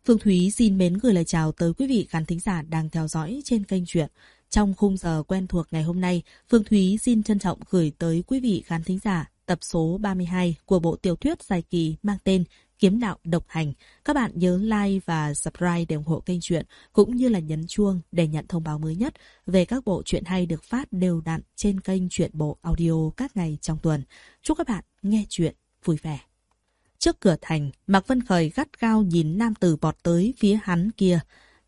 Phương Thúy xin mến gửi lời chào tới quý vị khán thính giả đang theo dõi trên kênh truyện. Trong khung giờ quen thuộc ngày hôm nay, Phương Thúy xin trân trọng gửi tới quý vị khán thính giả tập số 32 của bộ tiểu thuyết dài kỳ mang tên Kiếm đạo độc hành. Các bạn nhớ like và subscribe để ủng hộ kênh truyện, cũng như là nhấn chuông để nhận thông báo mới nhất về các bộ truyện hay được phát đều đặn trên kênh Truyện Bộ Audio các ngày trong tuần. Chúc các bạn nghe truyện vui vẻ. Trước cửa thành, Mạc Vân Khởi gắt gao nhìn nam tử bọt tới phía hắn kia.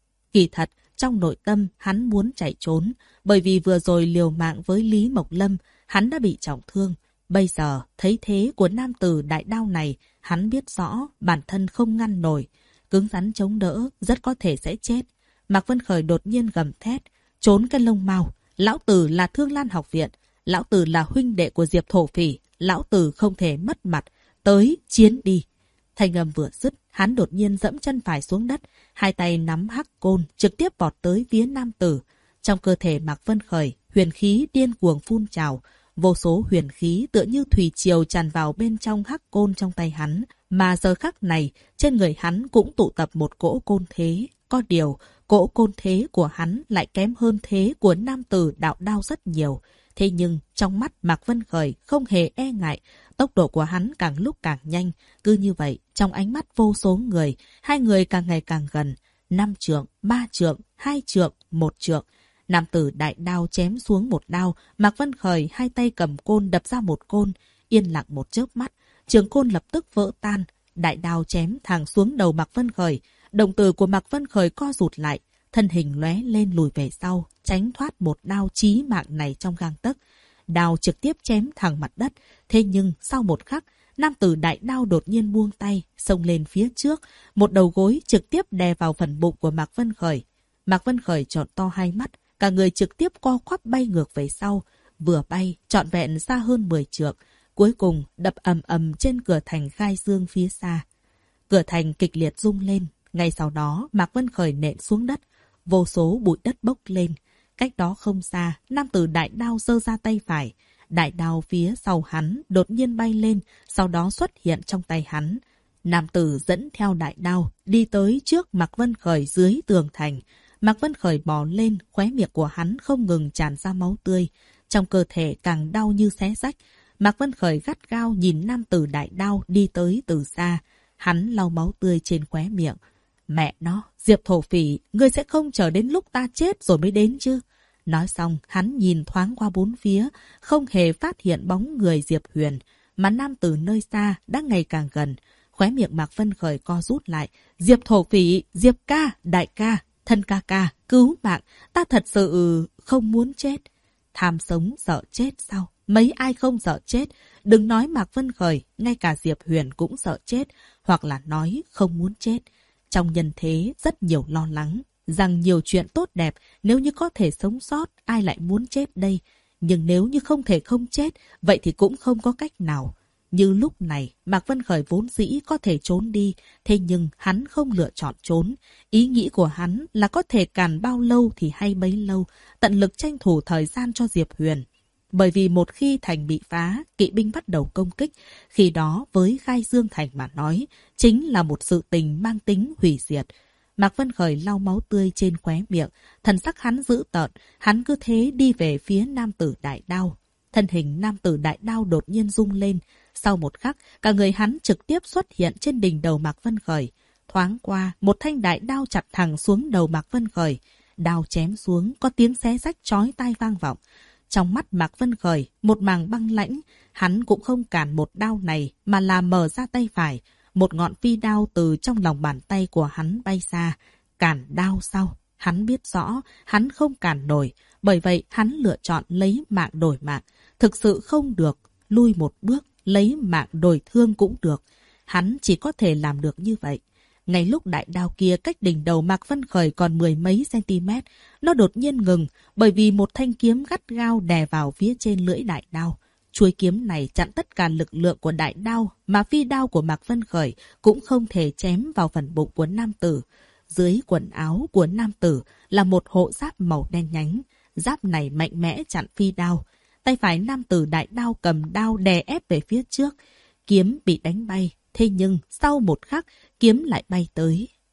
Kỳ thật, trong nội tâm hắn muốn chạy trốn, bởi vì vừa rồi liều mạng với Lý Mộc Lâm, hắn đã bị trọng thương. Bây giờ, thấy thế của nam tử đại đao này, hắn biết rõ bản thân không ngăn nổi. Cứng rắn chống đỡ, rất có thể sẽ chết. Mạc Vân Khởi đột nhiên gầm thét, trốn cái lông mao. Lão tử là Thương Lan học viện, lão tử là huynh đệ của Diệp Thổ Phỉ, lão tử không thể mất mặt. Tới, chiến đi. Thanh âm vừa dứt, hắn đột nhiên dẫm chân phải xuống đất, hai tay nắm hắc côn, trực tiếp vọt tới phía nam tử. Trong cơ thể Mạc Vân Khởi, huyền khí điên cuồng phun trào, vô số huyền khí tựa như thủy triều tràn vào bên trong hắc côn trong tay hắn, mà giờ khắc này, trên người hắn cũng tụ tập một cỗ côn thế. Có điều, cỗ côn thế của hắn lại kém hơn thế của nam tử đạo đao rất nhiều. Thế nhưng, trong mắt Mạc Vân Khởi không hề e ngại, tốc độ của hắn càng lúc càng nhanh. Cứ như vậy, trong ánh mắt vô số người, hai người càng ngày càng gần. 5 trượng, 3 trượng, 2 trượng, 1 trượng. Nam tử đại đao chém xuống một đao, Mạc Vân Khởi hai tay cầm côn đập ra một côn. Yên lặng một chớp mắt, trường côn lập tức vỡ tan. Đại đao chém thẳng xuống đầu Mạc Vân Khởi. Đồng tử của Mạc Vân Khởi co rụt lại, thân hình lóe lên lùi về sau, tránh thoát một đao chí mạng này trong gang tấc. Đao trực tiếp chém thẳng mặt đất. Thế nhưng sau một khắc, nam tử đại đao đột nhiên buông tay, xông lên phía trước, một đầu gối trực tiếp đè vào phần bụng của Mạc Vân Khởi. Mạc Vân Khởi trợn to hai mắt, cả người trực tiếp co quắp bay ngược về sau, vừa bay trọn vẹn xa hơn 10 trượng, cuối cùng đập ầm ầm trên cửa thành Khai Dương phía xa. Cửa thành kịch liệt rung lên, ngay sau đó Mạc Vân Khởi nện xuống đất, vô số bụi đất bốc lên. Cách đó không xa, nam tử đại đao giơ ra tay phải. Đại đao phía sau hắn đột nhiên bay lên, sau đó xuất hiện trong tay hắn. Nam tử dẫn theo đại đao, đi tới trước Mạc Vân Khởi dưới tường thành. Mạc Vân Khởi bò lên, khóe miệng của hắn không ngừng tràn ra máu tươi. Trong cơ thể càng đau như xé rách. Mạc Vân Khởi gắt gao nhìn nam tử đại đao đi tới từ xa. Hắn lau máu tươi trên khóe miệng. Mẹ nó, Diệp Thổ Phỉ, ngươi sẽ không chờ đến lúc ta chết rồi mới đến chứ? Nói xong, hắn nhìn thoáng qua bốn phía, không hề phát hiện bóng người Diệp Huyền, mà nam tử nơi xa đã ngày càng gần. Khóe miệng Mạc Vân Khởi co rút lại. Diệp Thổ Phỉ, Diệp ca, đại ca, thân ca ca, cứu mạng, ta thật sự không muốn chết. Tham sống sợ chết sao? Mấy ai không sợ chết? Đừng nói Mạc Vân Khởi, ngay cả Diệp Huyền cũng sợ chết, hoặc là nói không muốn chết. Trong nhân thế rất nhiều lo lắng, rằng nhiều chuyện tốt đẹp, nếu như có thể sống sót, ai lại muốn chết đây? Nhưng nếu như không thể không chết, vậy thì cũng không có cách nào. Như lúc này, Mạc Vân Khởi vốn dĩ có thể trốn đi, thế nhưng hắn không lựa chọn trốn. Ý nghĩ của hắn là có thể càn bao lâu thì hay bấy lâu, tận lực tranh thủ thời gian cho Diệp Huyền. Bởi vì một khi thành bị phá, kỵ binh bắt đầu công kích, khi đó với Khai Dương thành mà nói, chính là một sự tình mang tính hủy diệt. Mạc Vân Khởi lau máu tươi trên khóe miệng, thần sắc hắn dữ tợn, hắn cứ thế đi về phía nam tử đại đao. Thân hình nam tử đại đao đột nhiên rung lên, sau một khắc, cả người hắn trực tiếp xuất hiện trên đỉnh đầu Mạc Vân Khởi. Thoáng qua, một thanh đại đao chặt thẳng xuống đầu Mạc Vân Khởi. Đao chém xuống, có tiếng xé rách chói tai vang vọng. Trong mắt Mạc Vân Khởi, một màng băng lãnh, hắn cũng không cản một đao này mà là mở ra tay phải. Một ngọn phi đao từ trong lòng bàn tay của hắn bay ra. Cản đao sao? Hắn biết rõ, hắn không cản nổi. Bởi vậy, hắn lựa chọn lấy mạng đổi mạng. Thực sự không được, lui một bước, lấy mạng đổi thương cũng được. Hắn chỉ có thể làm được như vậy. Ngay lúc đại đao kia cách đỉnh đầu Mạc Vân Khởi còn 10 mấy cm, nó đột nhiên ngừng bởi vì một thanh kiếm gắt gao đè vào phía trên lưỡi đại đao. Chuôi kiếm này chặn tất cả lực lượng của đại đao, mà phi đao của Mạc Vân Khởi cũng không thể chém vào phần bụng của nam tử. Dưới quần áo của nam tử là một hộ giáp màu đen nhánh. Giáp này mạnh mẽ chặn phi đao. Tay phải nam tử đại đao cầm đao đè ép về phía trước. Kiếm bị đánh bay. Thế nhưng sau một khắc, kiếm lại bay tới.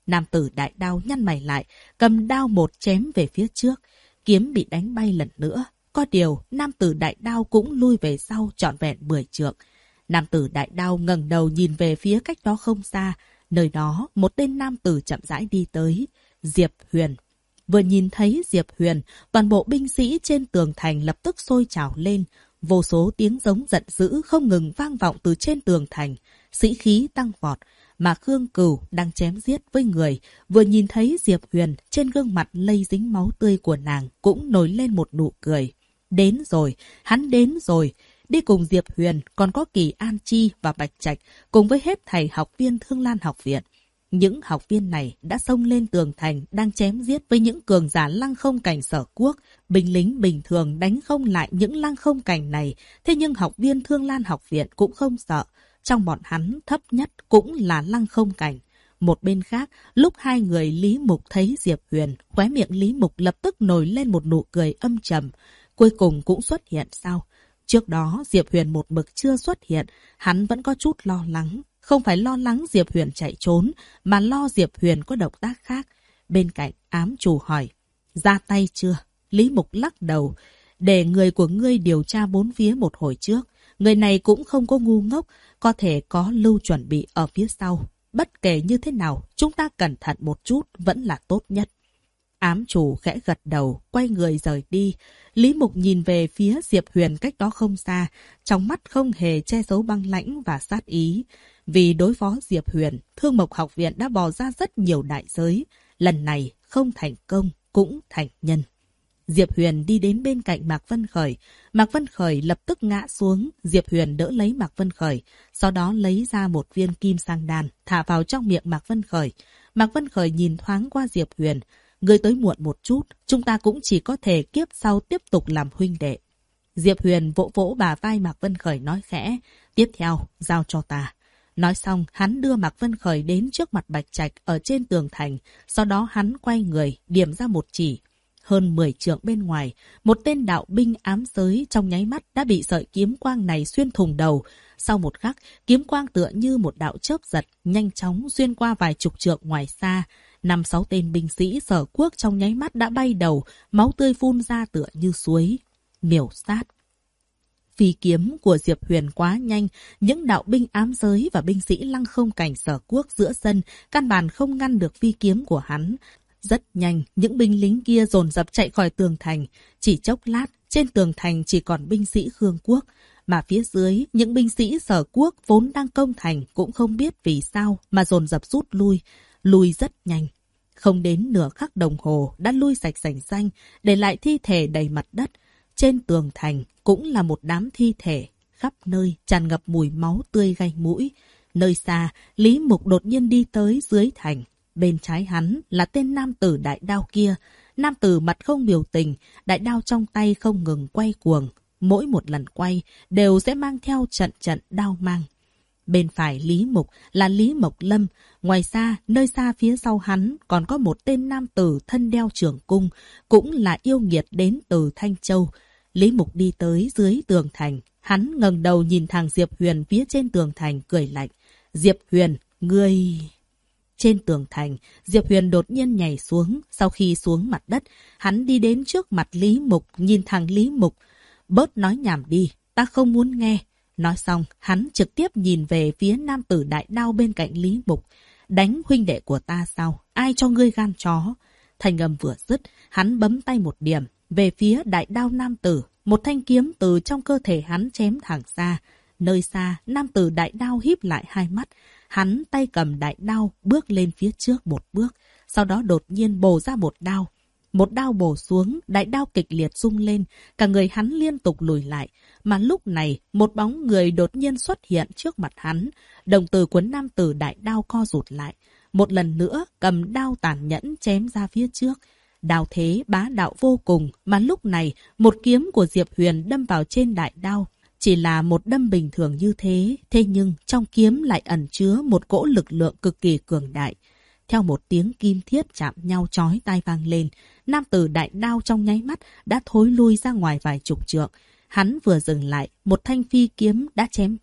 Nam tử đại đao nhăn mày lại, cầm đao một chém về phía trước. Kiếm bị đánh bay lần nữa. Có điều, nam tử đại đao cũng lui về sau trọn vẹn 10 trượng. Nam tử đại đao ngẩng đầu nhìn về phía cách đó không xa. Nơi đó, một tên nam tử chậm rãi đi tới. Diệp Huyền. Vừa nhìn thấy Diệp Huyền, toàn bộ binh sĩ trên tường thành lập tức sôi trào lên. Vô số tiếng giống giận dữ không ngừng vang vọng từ trên tường thành. Sĩ khí tăng vọt. Mà Khương Cửu đang chém giết với người, vừa nhìn thấy Diệp Huyền, trên gương mặt lây dính máu tươi của nàng cũng nổi lên một nụ cười. Đến rồi, hắn đến rồi. Đi cùng Diệp Huyền còn có Kỳ An Chi và Bạch Trạch, cùng với hết thảy học viên Thương Lan học viện. Những học viên này đã xông lên tường thành, đang chém giết với những cường giả lăng không cảnh Sở Quốc. Binh lính bình thường đánh không lại những lăng không cảnh này, thế nhưng học viên Thương Lan học viện cũng không sợ. Trong bọn hắn thấp nhất cũng là lăng không cảnh. Một bên khác, lúc hai người Lý Mục thấy Diệp Huyền, khóe miệng Lý Mục lập tức nổi lên một nụ cười âm trầm. Cuối cùng cũng xuất hiện sao? Trước đó Diệp Huyền một mực chưa xuất hiện, hắn vẫn có chút lo lắng. Không phải lo lắng Diệp Huyền chạy trốn, mà lo Diệp Huyền có động tác khác. Bên cạnh ám chủ hỏi, ra tay chưa? Lý Mục lắc đầu, để người của ngươi điều tra bốn phía một hồi trước. Người này cũng không có ngu ngốc, có thể có lưu chuẩn bị ở phía sau. Bất kể như thế nào, chúng ta cẩn thận một chút vẫn là tốt nhất. Ám chủ khẽ gật đầu, quay người rời đi. Lý Mục nhìn về phía Diệp Huyền cách đó không xa, trong mắt không hề che giấu băng lãnh và sát ý. Vì đối phó Diệp Huyền, Thương Mộc học viện đã bỏ ra rất nhiều đại giới. Lần này không thành công cũng thành nhân. Diệp Huyền đi đến bên cạnh Mạc Vân Khởi. Mạc Vân Khởi lập tức ngã xuống. Diệp Huyền đỡ lấy Mạc Vân Khởi. Sau đó lấy ra một viên kim sang đan, thả vào trong miệng Mạc Vân Khởi. Mạc Vân Khởi nhìn thoáng qua Diệp Huyền. Ngươi tới muộn một chút, chúng ta cũng chỉ có thể kiếp sau tiếp tục làm huynh đệ. Diệp Huyền vỗ vỗ bả vai Mạc Vân Khởi nói khẽ. Tiếp theo, giao cho ta. Nói xong, hắn đưa Mạc Vân Khởi đến trước mặt Bạch Trạch ở trên tường thành. Sau đó hắn quay người, điểm ra một chỉ. Hơn 10 trượng bên ngoài, một tên đạo binh ám giới trong nháy mắt đã bị sợi kiếm quang này xuyên thủng đầu. Sau một khắc, kiếm quang tựa như một đạo chớp giật, nhanh chóng xuyên qua vài chục trượng ngoài xa. 5-6 tên binh sĩ Sở Quốc trong nháy mắt đã bay đầu, máu tươi phun ra tựa như suối. Miểu sát. Phi kiếm của Diệp Huyền quá nhanh, những đạo binh ám giới và binh sĩ lăng không cảnh Sở Quốc giữa sân căn bản không ngăn được phi kiếm của hắn. Rất nhanh, những binh lính kia dồn dập chạy khỏi tường thành. Chỉ chốc lát, trên tường thành chỉ còn binh sĩ Khương Quốc. Mà phía dưới, những binh sĩ Sở Quốc vốn đang công thành cũng không biết vì sao mà dồn dập rút lui. Lui rất nhanh. Không đến nửa khắc đồng hồ đã lui sạch sành xanh, để lại thi thể đầy mặt đất. Trên tường thành cũng là một đám thi thể, khắp nơi tràn ngập mùi máu tươi gai mũi. Nơi xa, Lý Mục đột nhiên đi tới dưới thành. Bên trái hắn là tên nam tử đại đao kia. Nam tử mặt không biểu tình, đại đao trong tay không ngừng quay cuồng. Mỗi một lần quay đều sẽ mang theo trận trận đao mang. Bên phải Lý Mục là Lý Mộc Lâm. Ngoài ra, nơi xa phía sau hắn còn có một tên nam tử thân đeo trường cung, cũng là yêu nghiệt đến từ Thanh Châu. Lý Mục đi tới dưới tường thành. Hắn ngẩng đầu nhìn thằng Diệp Huyền phía trên tường thành cười lạnh. Diệp Huyền, ngươi... Trên tường thành, Diệp Huyền đột nhiên nhảy xuống. Sau khi xuống mặt đất, hắn đi đến trước mặt Lý Mục, nhìn thằng Lý Mục. Bớt nói nhảm đi, ta không muốn nghe. Nói xong, hắn trực tiếp nhìn về phía nam tử đại đao bên cạnh Lý Mục. Đánh huynh đệ của ta sao? Ai cho ngươi gan chó? Thanh âm vừa dứt, hắn bấm tay một điểm. Về phía đại đao nam tử, một thanh kiếm từ trong cơ thể hắn chém thẳng ra. Nơi xa, nam tử đại đao híp lại hai mắt. Hắn tay cầm đại đao bước lên phía trước một bước. Sau đó đột nhiên bổ ra một đao. Một đao bổ xuống, đại đao kịch liệt rung lên. Cả người hắn liên tục lùi lại. Mà lúc này, một bóng người đột nhiên xuất hiện trước mặt hắn. Đồng tử của nam tử đại đao co rụt lại. Một lần nữa, cầm đao tàn nhẫn chém ra phía trước. Đao thế bá đạo vô cùng. Mà lúc này, một kiếm của Diệp Huyền đâm vào trên đại đao. Chỉ là một đâm bình thường như thế. Thế nhưng, trong kiếm lại ẩn chứa một cỗ lực lượng cực kỳ cường đại. Theo một tiếng kim thiết chạm nhau chói tai vang lên, nam tử đại đao trong nháy mắt đã thối lui ra ngoài vài chục trượng. Hắn vừa dừng lại, một thanh phi kiếm đã chém tới.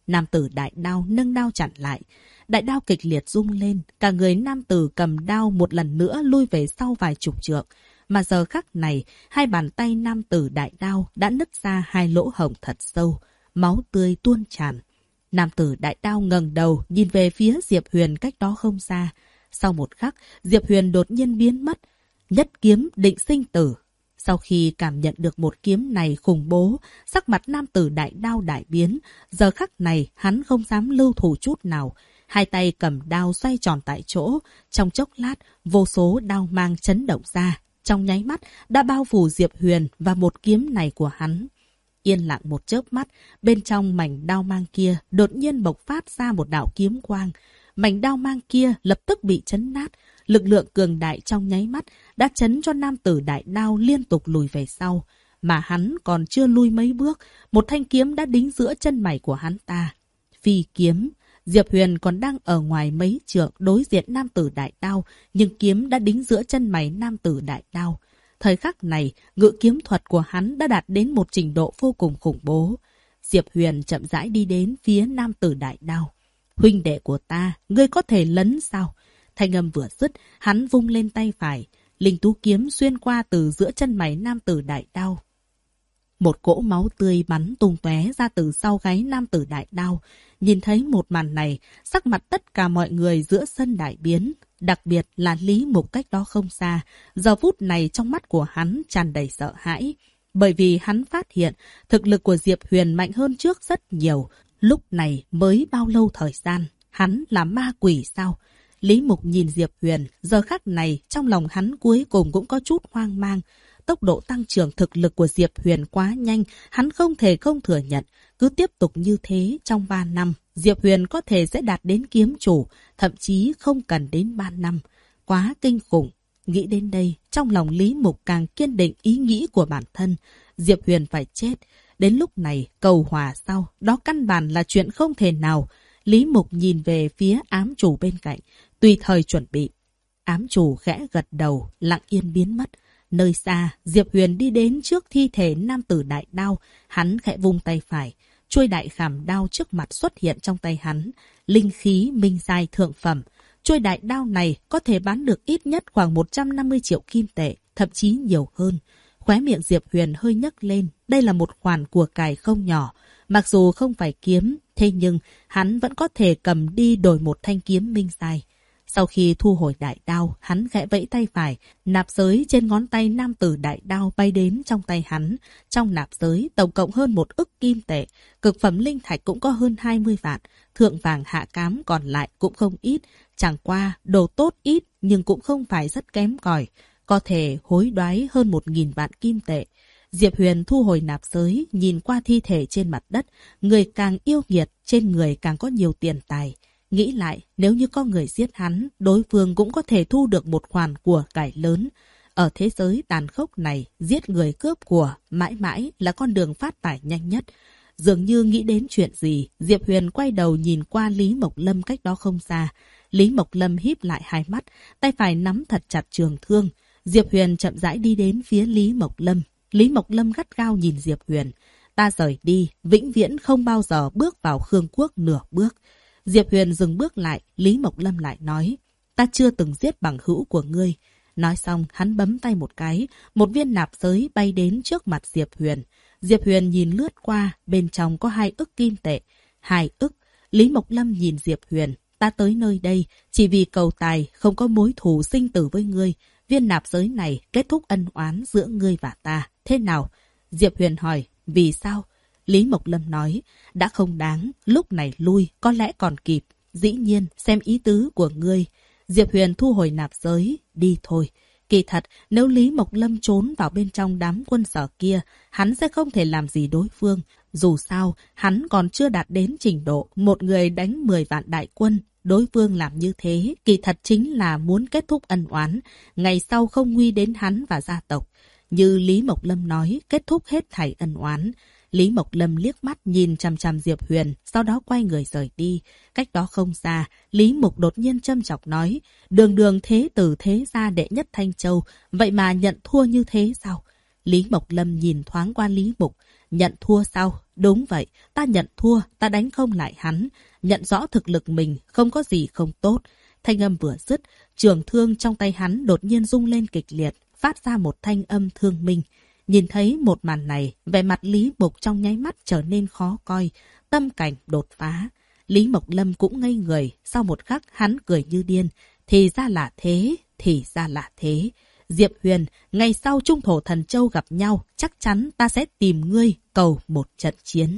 Nam tử đại đao nâng đao chặn lại. Đại đao kịch liệt rung lên, cả người nam tử cầm đao một lần nữa lui về sau vài chục trượng. Mà giờ khắc này, hai bàn tay nam tử đại đao đã nứt ra hai lỗ hổng thật sâu, máu tươi tuôn tràn. Nam tử đại đao ngẩng đầu nhìn về phía Diệp Huyền cách đó không xa. Sau một khắc, Diệp Huyền đột nhiên biến mất. Nhất kiếm định sinh tử. Sau khi cảm nhận được một kiếm này khủng bố, sắc mặt nam tử đại đao đại biến. Giờ khắc này, hắn không dám lưu thủ chút nào. Hai tay cầm đao xoay tròn tại chỗ. Trong chốc lát, vô số đao mang chấn động ra. Trong nháy mắt, đã bao phủ Diệp Huyền và một kiếm này của hắn. Yên lặng một chớp mắt, bên trong mảnh đao mang kia đột nhiên bộc phát ra một đạo kiếm quang. Mảnh đao mang kia lập tức bị chấn nát. Lực lượng cường đại trong nháy mắt đã chấn cho nam tử đại đao liên tục lùi về sau. Mà hắn còn chưa lui mấy bước, một thanh kiếm đã đính giữa chân mày của hắn ta. Phi kiếm. Diệp Huyền còn đang ở ngoài mấy trượng đối diện nam tử đại đao, nhưng kiếm đã đính giữa chân mày nam tử đại đao. Thời khắc này, ngự kiếm thuật của hắn đã đạt đến một trình độ vô cùng khủng bố. Diệp Huyền chậm rãi đi đến phía nam tử đại đao. Huynh đệ của ta, ngươi có thể lấn sao? Thanh âm vừa dứt, hắn vung lên tay phải. Linh tú kiếm xuyên qua từ giữa chân mày nam tử đại đao. Một cỗ máu tươi bắn tung tóe ra từ sau gáy nam tử đại đao. Nhìn thấy một màn này, sắc mặt tất cả mọi người giữa sân đại biến. Đặc biệt là Lý Mục cách đó không xa. Giờ phút này trong mắt của hắn tràn đầy sợ hãi. Bởi vì hắn phát hiện thực lực của Diệp Huyền mạnh hơn trước rất nhiều. Lúc này mới bao lâu thời gian? Hắn là ma quỷ sao? Lý Mục nhìn Diệp Huyền, giờ khắc này trong lòng hắn cuối cùng cũng có chút hoang mang. Tốc độ tăng trưởng thực lực của Diệp Huyền quá nhanh, hắn không thể không thừa nhận. Cứ tiếp tục như thế trong 3 năm, Diệp Huyền có thể sẽ đạt đến kiếm chủ, thậm chí không cần đến 3 năm. Quá kinh khủng. Nghĩ đến đây, trong lòng Lý Mục càng kiên định ý nghĩ của bản thân. Diệp Huyền phải chết. Đến lúc này, cầu hòa sau, đó căn bản là chuyện không thể nào. Lý Mục nhìn về phía ám chủ bên cạnh, tùy thời chuẩn bị. Ám chủ khẽ gật đầu, lặng yên biến mất. Nơi xa, Diệp Huyền đi đến trước thi thể nam tử đại đao, hắn khẽ vung tay phải. Chuôi đại khảm đao trước mặt xuất hiện trong tay hắn, linh khí minh giai thượng phẩm. Chuôi đại đao này có thể bán được ít nhất khoảng 150 triệu kim tệ, thậm chí nhiều hơn. Khóe miệng Diệp Huyền hơi nhấc lên, đây là một khoản của cải không nhỏ. Mặc dù không phải kiếm, thế nhưng hắn vẫn có thể cầm đi đổi một thanh kiếm minh giai. Sau khi thu hồi đại đao, hắn khẽ vẫy tay phải, nạp giới trên ngón tay nam tử đại đao bay đến trong tay hắn. Trong nạp giới, tổng cộng hơn 1 ức kim tệ, cực phẩm linh thạch cũng có hơn 20 vạn, thượng vàng hạ cám còn lại cũng không ít. Chẳng qua, đồ tốt ít nhưng cũng không phải rất kém cỏi, có thể hối đoái hơn 1.000 vạn kim tệ. Diệp Huyền thu hồi nạp giới, nhìn qua thi thể trên mặt đất, người càng yêu nghiệt, trên người càng có nhiều tiền tài. Nghĩ lại, nếu như có người giết hắn, đối phương cũng có thể thu được một khoản của cải lớn. Ở thế giới tàn khốc này, giết người cướp của, mãi mãi là con đường phát tài nhanh nhất. Dường như nghĩ đến chuyện gì, Diệp Huyền quay đầu nhìn qua Lý Mộc Lâm cách đó không xa. Lý Mộc Lâm híp lại hai mắt, tay phải nắm thật chặt trường thương. Diệp Huyền chậm rãi đi đến phía Lý Mộc Lâm. Lý Mộc Lâm gắt gao nhìn Diệp Huyền. Ta rời đi, vĩnh viễn không bao giờ bước vào Khương Quốc nửa bước. Diệp Huyền dừng bước lại, Lý Mộc Lâm lại nói, ta chưa từng giết bằng hữu của ngươi. Nói xong, hắn bấm tay một cái, một viên nạp giới bay đến trước mặt Diệp Huyền. Diệp Huyền nhìn lướt qua, bên trong có 2 ức kim tệ. 2 ức. Lý Mộc Lâm nhìn Diệp Huyền, ta tới nơi đây, chỉ vì cầu tài, không có mối thù sinh tử với ngươi. Viên nạp giới này kết thúc ân oán giữa ngươi và ta. Thế nào? Diệp Huyền hỏi, vì sao? Lý Mộc Lâm nói, đã không đáng, lúc này lui, có lẽ còn kịp. Dĩ nhiên, xem ý tứ của ngươi. Diệp Huyền thu hồi nạp giới, đi thôi. Kỳ thật, nếu Lý Mộc Lâm trốn vào bên trong đám quân sở kia, hắn sẽ không thể làm gì đối phương. Dù sao, hắn còn chưa đạt đến trình độ một người đánh 10 vạn đại quân. Đối phương làm như thế, kỳ thật chính là muốn kết thúc ân oán, ngày sau không nguy đến hắn và gia tộc. Như Lý Mộc Lâm nói, kết thúc hết thảy ân oán. Lý Mộc Lâm liếc mắt nhìn chằm chằm Diệp Huyền, sau đó quay người rời đi. Cách đó không xa, Lý Mục đột nhiên châm chọc nói, đường đường thế tử thế gia đệ nhất Thanh Châu, vậy mà nhận thua như thế sao? Lý Mộc Lâm nhìn thoáng qua Lý Mục, Nhận thua sao? Đúng vậy, ta nhận thua, ta đánh không lại hắn. Nhận rõ thực lực mình, không có gì không tốt. Thanh âm vừa dứt, trường thương trong tay hắn đột nhiên rung lên kịch liệt, phát ra một thanh âm thương minh. Nhìn thấy một màn này, vẻ mặt Lý Mục trong nháy mắt trở nên khó coi, tâm cảnh đột phá. Lý Mộc Lâm cũng ngây người, sau một khắc hắn cười như điên. Thì ra là thế, thì ra là thế. Diệp Huyền, ngày sau Trung Thổ Thần Châu gặp nhau, chắc chắn ta sẽ tìm ngươi cầu một trận chiến.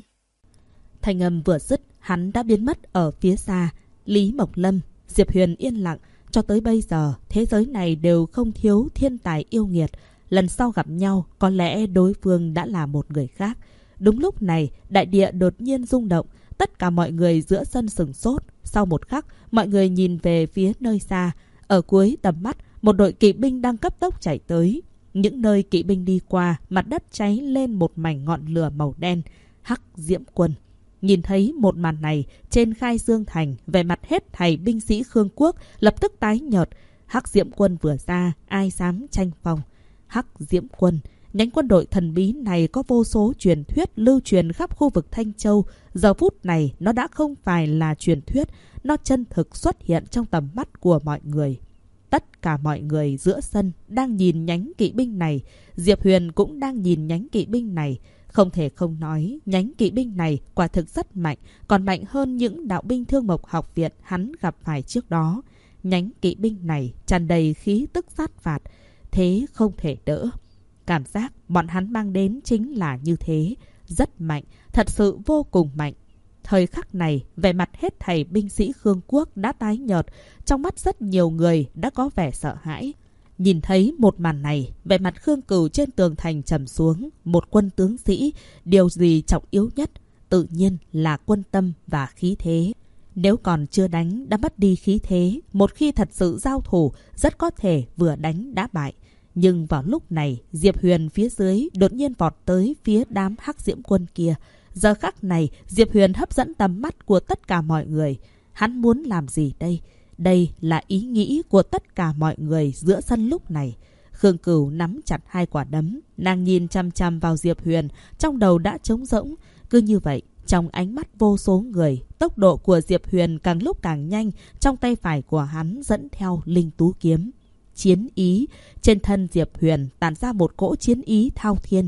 Thanh âm vừa dứt, hắn đã biến mất ở phía xa. Lý Mộc Lâm, Diệp Huyền yên lặng. Cho tới bây giờ, thế giới này đều không thiếu thiên tài yêu nghiệt. Lần sau gặp nhau, có lẽ đối phương đã là một người khác. Đúng lúc này, đại địa đột nhiên rung động. Tất cả mọi người giữa sân sửng sốt. Sau một khắc, mọi người nhìn về phía nơi xa. Ở cuối tầm mắt, một đội kỵ binh đang cấp tốc chạy tới. Những nơi kỵ binh đi qua, mặt đất cháy lên một mảnh ngọn lửa màu đen. Hắc Diễm Quân. Nhìn thấy một màn này, trên Khai Dương Thành, vẻ mặt hết thảy binh sĩ Khương Quốc lập tức tái nhợt. Hắc Diễm Quân vừa ra, ai dám tranh phong. Hắc Diễm Quân, nhánh quân đội thần bí này có vô số truyền thuyết lưu truyền khắp khu vực Thanh Châu. Giờ phút này, nó đã không phải là truyền thuyết, nó chân thực xuất hiện trong tầm mắt của mọi người. Tất cả mọi người giữa sân đang nhìn nhánh kỵ binh này. Diệp Huyền cũng đang nhìn nhánh kỵ binh này. Không thể không nói, nhánh kỵ binh này quả thực rất mạnh, còn mạnh hơn những đạo binh Thương Mộc Học viện hắn gặp phải trước đó. Nhánh kỵ binh này tràn đầy khí tức sát phạt, thế không thể đỡ. Cảm giác bọn hắn mang đến chính là như thế, rất mạnh, thật sự vô cùng mạnh. Thời khắc này, vẻ mặt hết thảy binh sĩ Khương Quốc đã tái nhợt, trong mắt rất nhiều người đã có vẻ sợ hãi. Nhìn thấy một màn này, vẻ mặt Khương Cửu trên tường thành trầm xuống. Một quân tướng sĩ, điều gì trọng yếu nhất? Tự nhiên là quân tâm và khí thế. Nếu còn chưa đánh đã mất đi khí thế, một khi thật sự giao thủ, rất có thể vừa đánh đã bại. Nhưng vào lúc này, Diệp Huyền phía dưới đột nhiên vọt tới phía đám Hắc Diễm Quân kia. Giờ khắc này, Diệp Huyền hấp dẫn tầm mắt của tất cả mọi người. Hắn muốn làm gì đây? Đây là ý nghĩ của tất cả mọi người giữa sân lúc này. Khương Cửu nắm chặt hai quả đấm, nàng nhìn chăm chăm vào Diệp Huyền, trong đầu đã trống rỗng. Cứ như vậy, trong ánh mắt vô số người, tốc độ của Diệp Huyền càng lúc càng nhanh, trong tay phải của hắn dẫn theo linh tú kiếm. Chiến ý, trên thân Diệp Huyền tản ra một cỗ chiến ý thao thiên.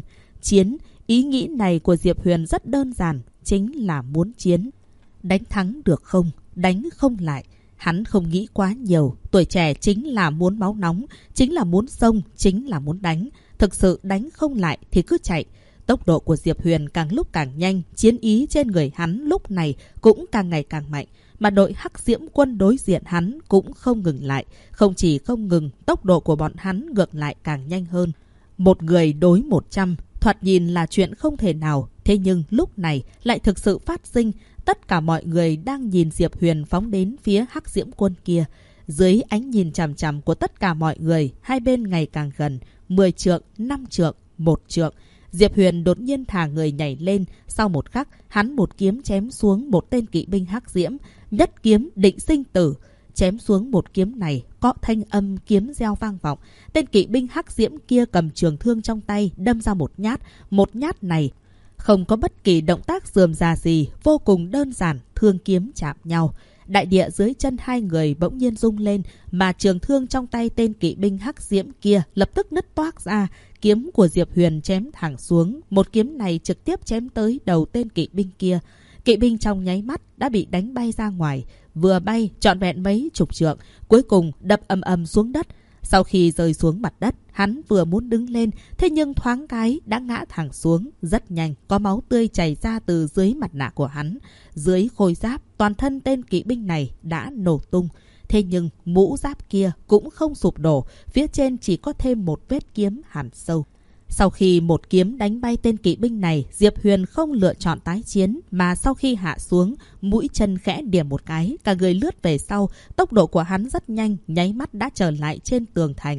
Ý nghĩ này của Diệp Huyền rất đơn giản, chính là muốn chiến. Đánh thắng được không? Đánh không lại. Hắn không nghĩ quá nhiều, tuổi trẻ chính là muốn máu nóng, chính là muốn xông, chính là muốn đánh. Thực sự đánh không lại thì cứ chạy. Tốc độ của Diệp Huyền càng lúc càng nhanh, chiến ý trên người hắn lúc này cũng càng ngày càng mạnh. Mà đội Hắc Diễm Quân đối diện hắn cũng không ngừng lại. Không chỉ không ngừng, tốc độ của bọn hắn ngược lại càng nhanh hơn. Một người đối 100, thoạt nhìn là chuyện không thể nào. Thế nhưng lúc này lại thực sự phát sinh. Tất cả mọi người đang nhìn Diệp Huyền phóng đến phía Hắc Diễm Quân kia. Dưới ánh nhìn chằm chằm của tất cả mọi người, hai bên ngày càng gần. 10 trượng, 5 trượng, 1 trượng. Diệp Huyền đột nhiên thả người nhảy lên. Sau một khắc, hắn một kiếm chém xuống một tên kỵ binh Hắc Diễm. Nhất kiếm định sinh tử. Chém xuống một kiếm này, có thanh âm kiếm reo vang vọng. Tên kỵ binh Hắc Diễm kia cầm trường thương trong tay, đâm ra một nhát. Một nhát này không có bất kỳ động tác rườm rà gì, vô cùng đơn giản, thương kiếm chạm nhau. Đại địa dưới chân hai người bỗng nhiên rung lên, mà trường thương trong tay tên kỵ binh Hắc Diễm kia lập tức nứt toác ra. Kiếm của Diệp Huyền chém thẳng xuống, một kiếm này trực tiếp chém tới đầu tên kỵ binh kia. Kỵ binh trong nháy mắt đã bị đánh bay ra ngoài, vừa bay trọn vẹn mấy chục trượng, cuối cùng đập ầm ầm xuống đất. Sau khi rơi xuống mặt đất, hắn vừa muốn đứng lên, thế nhưng thoáng cái đã ngã thẳng xuống. Rất nhanh, có máu tươi chảy ra từ dưới mặt nạ của hắn. Dưới khôi giáp, toàn thân tên kỵ binh này đã nổ tung. Thế nhưng mũ giáp kia cũng không sụp đổ, phía trên chỉ có thêm một vết kiếm hằn sâu. Sau khi một kiếm đánh bay tên kỵ binh này, Diệp Huyền không lựa chọn tái chiến, mà sau khi hạ xuống, mũi chân khẽ điểm một cái, cả người lướt về sau, tốc độ của hắn rất nhanh, nháy mắt đã trở lại trên tường thành.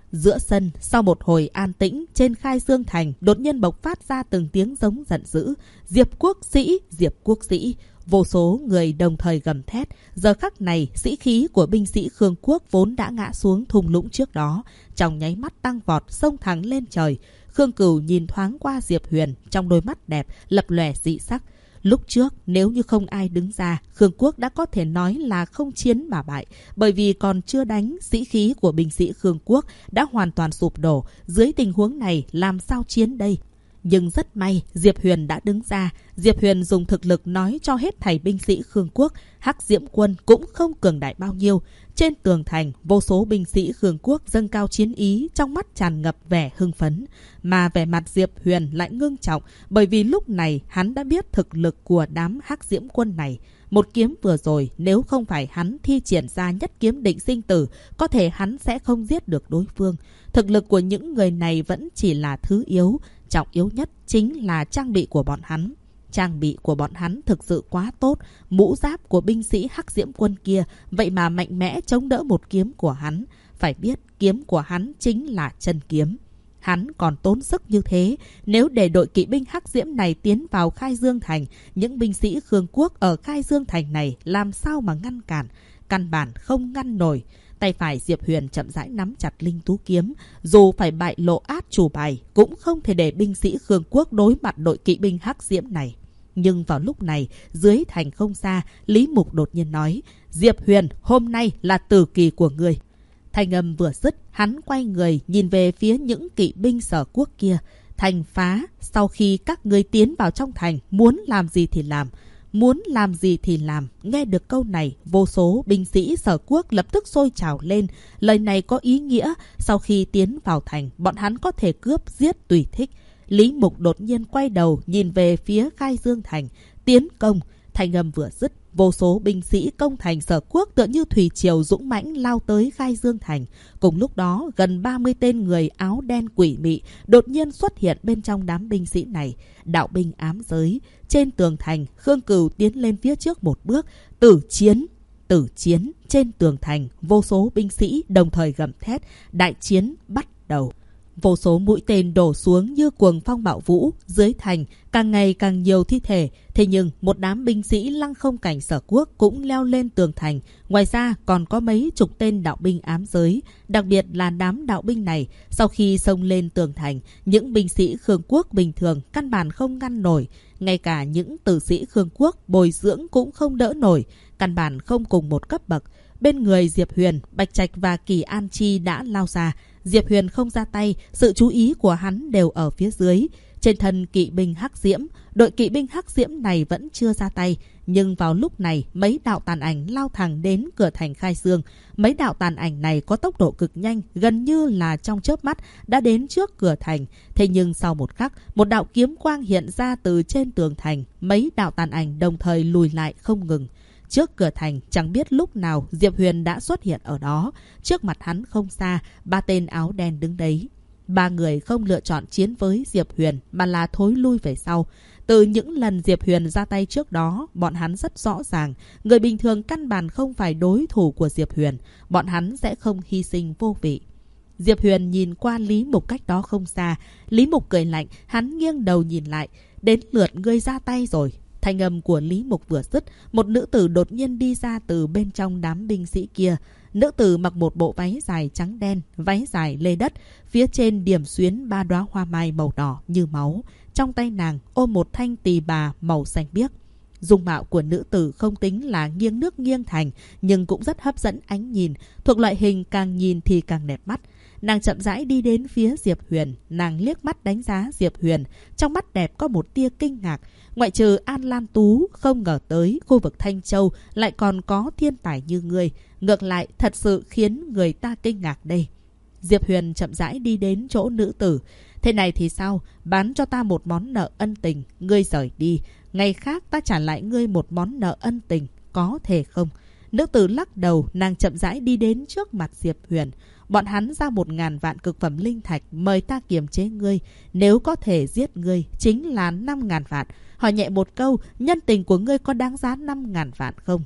Giữa sân, sau một hồi an tĩnh, trên khai dương thành đột nhiên bộc phát ra từng tiếng giống giận dữ. Diệp quốc sĩ, Diệp quốc sĩ. Vô số người đồng thời gầm thét. Giờ khắc này, sĩ khí của binh sĩ Khương quốc vốn đã ngã xuống thung lũng trước đó, trong nháy mắt tăng vọt, xông thẳng lên trời. Khương Cửu nhìn thoáng qua Diệp Huyền, trong đôi mắt đẹp lập lòe dị sắc. Lúc trước, nếu như không ai đứng ra, Khương quốc đã có thể nói là không chiến mà bại. Bởi vì còn chưa đánh, sĩ khí của binh sĩ Khương quốc đã hoàn toàn sụp đổ. Dưới tình huống này, làm sao chiến đây? Nhưng rất may, Diệp Huyền đã đứng ra. Diệp Huyền dùng thực lực nói cho hết thảy binh sĩ Khương quốc, Hắc Diễm quân cũng không cường đại bao nhiêu. Trên tường thành, vô số binh sĩ Khương quốc dâng cao chiến ý, trong mắt tràn ngập vẻ hưng phấn. Mà vẻ mặt Diệp Huyền lại ngưng trọng, bởi vì lúc này hắn đã biết thực lực của đám Hắc Diễm quân này. Một kiếm vừa rồi, nếu không phải hắn thi triển ra nhất kiếm định sinh tử, có thể hắn sẽ không giết được đối phương. Thực lực của những người này vẫn chỉ là thứ yếu. Trọng yếu nhất chính là trang bị của bọn hắn. Trang bị của bọn hắn thực sự quá tốt. Mũ giáp của binh sĩ Hắc Diễm quân kia vậy mà mạnh mẽ chống đỡ một kiếm của hắn. Phải biết kiếm của hắn chính là chân kiếm. Hắn còn tốn sức như thế. Nếu để đội kỵ binh Hắc Diễm này tiến vào Khai Dương Thành, những binh sĩ Khương quốc ở Khai Dương Thành này làm sao mà ngăn cản? Căn bản không ngăn nổi. Tay phải Diệp Huyền chậm rãi nắm chặt linh tú kiếm. Dù phải bại lộ át chủ bài, cũng không thể để binh sĩ Khương quốc đối mặt đội kỵ binh Hắc Diễm này. Nhưng vào lúc này, dưới thành không xa, Lý Mục đột nhiên nói: Diệp Huyền, hôm nay là tử kỳ của người. Thanh âm vừa dứt, hắn quay người nhìn về phía những kỵ binh Sở quốc kia. Thành phá, sau khi các ngươi tiến vào trong thành, muốn làm gì thì làm. Muốn làm gì thì làm. Nghe được câu này, vô số binh sĩ Sở quốc lập tức sôi trào lên. Lời này có ý nghĩa, sau khi tiến vào thành, bọn hắn có thể cướp giết tùy thích. Lý Mục đột nhiên quay đầu nhìn về phía Khai Dương Thành. Tiến công. Thanh âm vừa dứt, vô số binh sĩ công thành Sở quốc tựa như thủy triều dũng mãnh lao tới Khai Dương Thành. Cùng lúc đó, gần 30 tên người áo đen quỷ mị đột nhiên xuất hiện bên trong đám binh sĩ này. Đạo binh ám giới. Trên tường thành, Khương Cửu tiến lên phía trước một bước. Tử chiến! Tử chiến! Trên tường thành, vô số binh sĩ đồng thời gầm thét. Đại chiến bắt đầu. Vô số mũi tên đổ xuống như cuồng phong bạo vũ. Dưới thành càng ngày càng nhiều thi thể. Thế nhưng một đám binh sĩ lăng không cảnh Sở quốc cũng leo lên tường thành. Ngoài ra còn có mấy chục tên đạo binh ám giới. Đặc biệt là đám đạo binh này, sau khi xông lên tường thành, những binh sĩ Khương quốc bình thường căn bản không ngăn nổi. Ngay cả những tử sĩ Khương quốc bồi dưỡng cũng không đỡ nổi. Căn bản không cùng một cấp bậc. Bên người Diệp Huyền, Bạch Trạch và Kỳ An Chi đã lao ra. Diệp Huyền không ra tay, sự chú ý của hắn đều ở phía dưới. Trên thân kỵ binh Hắc Diễm, đội kỵ binh Hắc Diễm này vẫn chưa ra tay. Nhưng vào lúc này, mấy đạo tàn ảnh lao thẳng đến cửa thành Khai Dương. Mấy đạo tàn ảnh này có tốc độ cực nhanh, gần như là trong chớp mắt đã đến trước cửa thành. Thế nhưng sau một khắc, một đạo kiếm quang hiện ra từ trên tường thành. Mấy đạo tàn ảnh đồng thời lùi lại không ngừng. Trước cửa thành, chẳng biết lúc nào Diệp Huyền đã xuất hiện ở đó. Trước mặt hắn không xa, 3 tên áo đen đứng đấy. 3 người không lựa chọn chiến với Diệp Huyền mà là thối lui về sau. Từ những lần Diệp Huyền ra tay trước đó, bọn hắn rất rõ ràng. Người bình thường căn bản không phải đối thủ của Diệp Huyền. Bọn hắn sẽ không hy sinh vô vị. Diệp Huyền nhìn qua Lý Mục cách đó không xa. Lý Mục cười lạnh, hắn nghiêng đầu nhìn lại. Đến lượt ngươi ra tay rồi. Thanh âm của Lý Mục vừa dứt, một nữ tử đột nhiên đi ra từ bên trong đám binh sĩ kia. Nữ tử mặc một bộ váy dài trắng đen, váy dài lê đất, phía trên điểm xuyến 3 đóa hoa mai màu đỏ như máu. Trong tay nàng ôm một thanh tỳ bà màu xanh biếc. Dung mạo của nữ tử không tính là nghiêng nước nghiêng thành, nhưng cũng rất hấp dẫn ánh nhìn, thuộc loại hình càng nhìn thì càng đẹp mắt. Nàng chậm rãi đi đến phía Diệp Huyền, nàng liếc mắt đánh giá Diệp Huyền, trong mắt đẹp có một tia kinh ngạc. Ngoại trừ An Lan Tú, không ngờ tới khu vực Thanh Châu lại còn có thiên tài như ngươi. Ngược lại thật sự khiến người ta kinh ngạc đây. Diệp Huyền chậm rãi đi đến chỗ nữ tử. Thế này thì sao? Bán cho ta một món nợ ân tình, ngươi rời đi. Ngày khác ta trả lại ngươi một món nợ ân tình, có thể không? Nữ tử lắc đầu, nàng chậm rãi đi đến trước mặt Diệp Huyền. Bọn hắn ra 1000 vạn cực phẩm linh thạch mời ta kiềm chế ngươi. Nếu có thể giết ngươi chính là 5000 vạn. Hỏi nhẹ một câu, nhân tình của ngươi có đáng giá 5000 vạn không?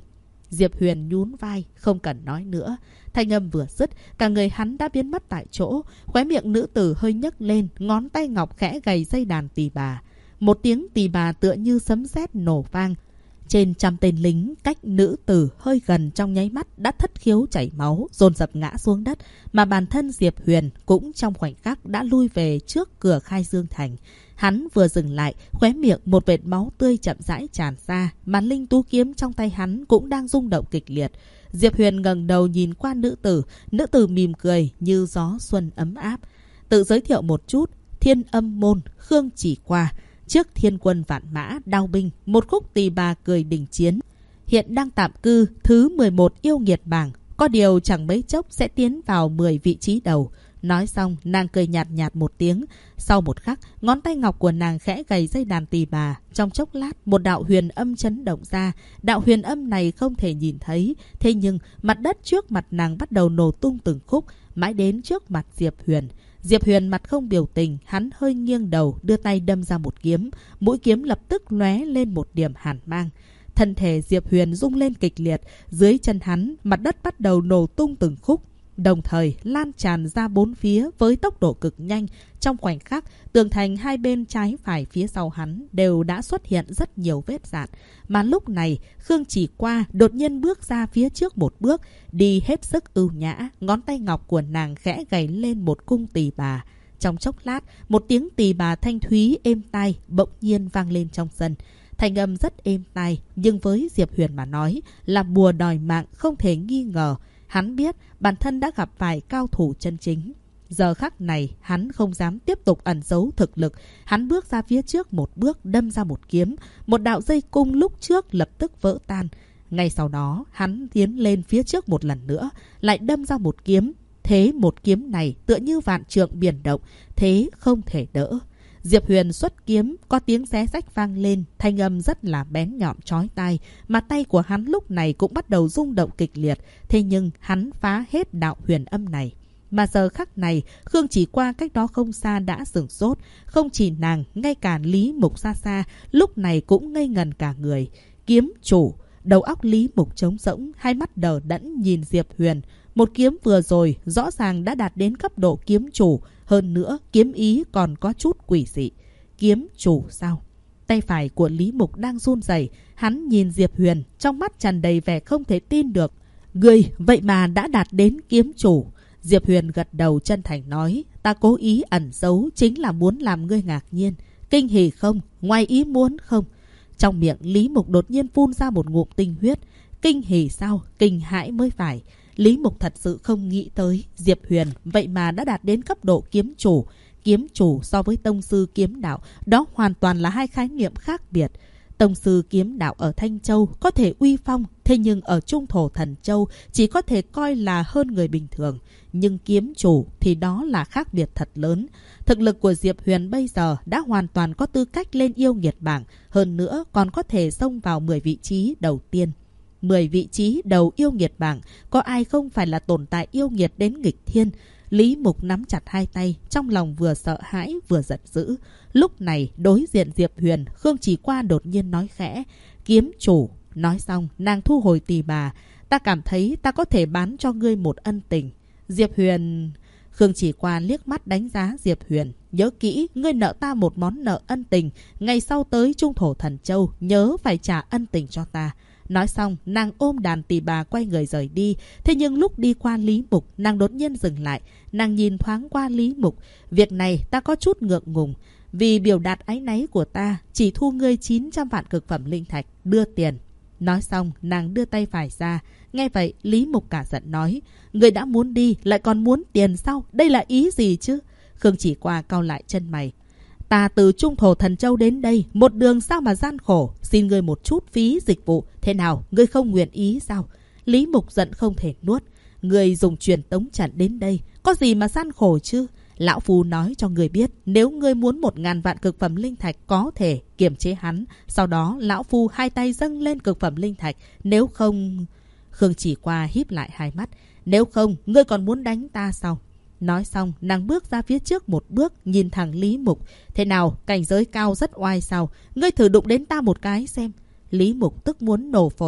Diệp Huyền nhún vai, không cần nói nữa. Thanh âm vừa dứt, cả người hắn đã biến mất tại chỗ. Khóe miệng nữ tử hơi nhấc lên, ngón tay ngọc khẽ gầy dây đàn tỳ bà. Một tiếng tỳ bà tựa như sấm sét nổ vang. Trên trăm tên lính cách nữ tử hơi gần trong nháy mắt đã thất khiếu chảy máu, dồn dập ngã xuống đất, mà bản thân Diệp Huyền cũng trong khoảnh khắc đã lui về trước cửa Khai Dương Thành. Hắn vừa dừng lại, khóe miệng một vệt máu tươi chậm rãi tràn ra, mà linh tú kiếm trong tay hắn cũng đang rung động kịch liệt. Diệp Huyền ngẩng đầu nhìn qua nữ tử mỉm cười như gió xuân ấm áp. Tự giới thiệu một chút, Thiên Âm Môn Khương Chỉ Qua, trước Thiên Quân Vạn Mã đao binh, một khúc tỳ bà cười đình chiến. Hiện đang tạm cư thứ 11 yêu nghiệt bảng, có điều chẳng mấy chốc sẽ tiến vào 10 vị trí đầu. Nói xong, nàng cười nhạt nhạt một tiếng. Sau một khắc, ngón tay ngọc của nàng khẽ gầy dây đàn tỳ bà. Trong chốc lát, một đạo huyền âm chấn động ra. Đạo huyền âm này không thể nhìn thấy. Thế nhưng, mặt đất trước mặt nàng bắt đầu nổ tung từng khúc, mãi đến trước mặt Diệp Huyền. Diệp Huyền mặt không biểu tình, hắn hơi nghiêng đầu, đưa tay đâm ra một kiếm. Mũi kiếm lập tức lóe lên một điểm hàn mang. Thân thể Diệp Huyền rung lên kịch liệt. Dưới chân hắn, mặt đất bắt đầu nổ tung từng khúc, đồng thời lan tràn ra bốn phía với tốc độ cực nhanh. Trong khoảnh khắc, tường thành hai bên trái phải phía sau hắn đều đã xuất hiện rất nhiều vết rạn. Mà lúc này, Khương Chỉ Qua đột nhiên bước ra phía trước một bước, đi hết sức ưu nhã. Ngón tay ngọc của nàng khẽ gảy lên một cung tỳ bà. Trong chốc lát, một tiếng tỳ bà thanh thúy êm tai bỗng nhiên vang lên trong sân. Thành âm rất êm tai, nhưng với Diệp Huyền mà nói là bùa đòi mạng không thể nghi ngờ. Hắn biết bản thân đã gặp phải cao thủ chân chính. Giờ khắc này, hắn không dám tiếp tục ẩn giấu thực lực. Hắn bước ra phía trước một bước, đâm ra một kiếm. Một đạo dây cung lúc trước lập tức vỡ tan. Ngay sau đó, hắn tiến lên phía trước một lần nữa, lại đâm ra một kiếm. Thế một kiếm này tựa như vạn trượng biển động, thế không thể đỡ. Diệp Huyền xuất kiếm, có tiếng xé rách vang lên, thanh âm rất là bén nhọn chói tai, mà tay của hắn lúc này cũng bắt đầu rung động kịch liệt. Thế nhưng hắn phá hết đạo huyền âm này. Mà giờ khắc này, Khương Chỉ Qua cách đó không xa đã sửng sốt. Không chỉ nàng, ngay cả Lý Mục xa xa lúc này cũng ngây ngần cả người. Kiếm chủ, đầu óc Lý Mục trống rỗng, hai mắt đờ đẫn nhìn Diệp Huyền. Một kiếm vừa rồi rõ ràng đã đạt đến cấp độ kiếm chủ. Hơn nữa, kiếm ý còn có chút quỷ dị. Kiếm chủ sao? Tay phải của Lý Mục đang run rẩy. Hắn nhìn Diệp Huyền, trong mắt tràn đầy vẻ không thể tin được. Ngươi vậy mà đã đạt đến kiếm chủ. Diệp Huyền gật đầu chân thành nói, ta cố ý ẩn giấu chính là muốn làm ngươi ngạc nhiên. Kinh hỉ không? Ngoài ý muốn không? Trong miệng Lý Mục đột nhiên phun ra một ngụm tinh huyết. Kinh hỉ sao? Kinh hãi mới phải. Lý Mục thật sự không nghĩ tới Diệp Huyền vậy mà đã đạt đến cấp độ kiếm chủ. Kiếm chủ so với tông sư kiếm đạo, đó hoàn toàn là hai khái niệm khác biệt. Tông sư kiếm đạo ở Thanh Châu có thể uy phong, thế nhưng ở Trung Thổ Thần Châu chỉ có thể coi là hơn người bình thường. Nhưng kiếm chủ thì đó là khác biệt thật lớn. Thực lực của Diệp Huyền bây giờ đã hoàn toàn có tư cách lên yêu nghiệt bảng, hơn nữa còn có thể xông vào 10 vị trí đầu tiên. 10 vị trí đầu yêu nghiệt bảng, có ai không phải là tồn tại yêu nghiệt đến nghịch thiên. Lý Mục nắm chặt hai tay, trong lòng vừa sợ hãi vừa giận dữ. Lúc này đối diện Diệp Huyền, Khương Chỉ Qua đột nhiên nói khẽ, kiếm chủ. Nói xong nàng thu hồi tỳ bà. Ta cảm thấy ta có thể bán cho ngươi một ân tình. Diệp Huyền... Khương Chỉ Qua liếc mắt đánh giá Diệp Huyền. Nhớ kỹ, ngươi nợ ta một món nợ ân tình. Ngày sau tới Trung Thổ Thần Châu, nhớ phải trả ân tình cho ta. Nói xong, nàng ôm đàn tỳ bà quay người rời đi. Thế nhưng lúc đi qua Lý Mục, nàng đột nhiên dừng lại. Nàng nhìn thoáng qua Lý Mục. Việc này ta có chút ngượng ngùng. Vì biểu đạt áy náy của ta, chỉ thu ngươi 900 vạn cực phẩm linh thạch, đưa tiền. Nói xong, nàng đưa tay phải ra. Nghe vậy, Lý Mục cả giận nói, ngươi đã muốn đi, lại còn muốn tiền sao? Đây là ý gì chứ? Khương Chỉ Qua cau lại chân mày. Ta từ Trung Thổ Thần Châu đến đây, một đường sao mà gian khổ, xin ngươi một chút phí dịch vụ. Thế nào, ngươi không nguyện ý sao? Lý Mục giận không thể nuốt. Ngươi dùng truyền tống trận đến đây, có gì mà gian khổ chứ? Lão Phu nói cho ngươi biết, nếu ngươi muốn 1000 vạn cực phẩm linh thạch có thể kiềm chế hắn. Sau đó, Lão Phu hai tay dâng lên cực phẩm linh thạch. Nếu không... Khương Chỉ Qua híp lại hai mắt. Nếu không, ngươi còn muốn đánh ta sao? Nói xong, nàng bước ra phía trước một bước, nhìn thẳng Lý Mục. Thế nào, cảnh giới cao rất oai sao? Ngươi thử đụng đến ta một cái xem. Lý Mục tức muốn nổ phổi.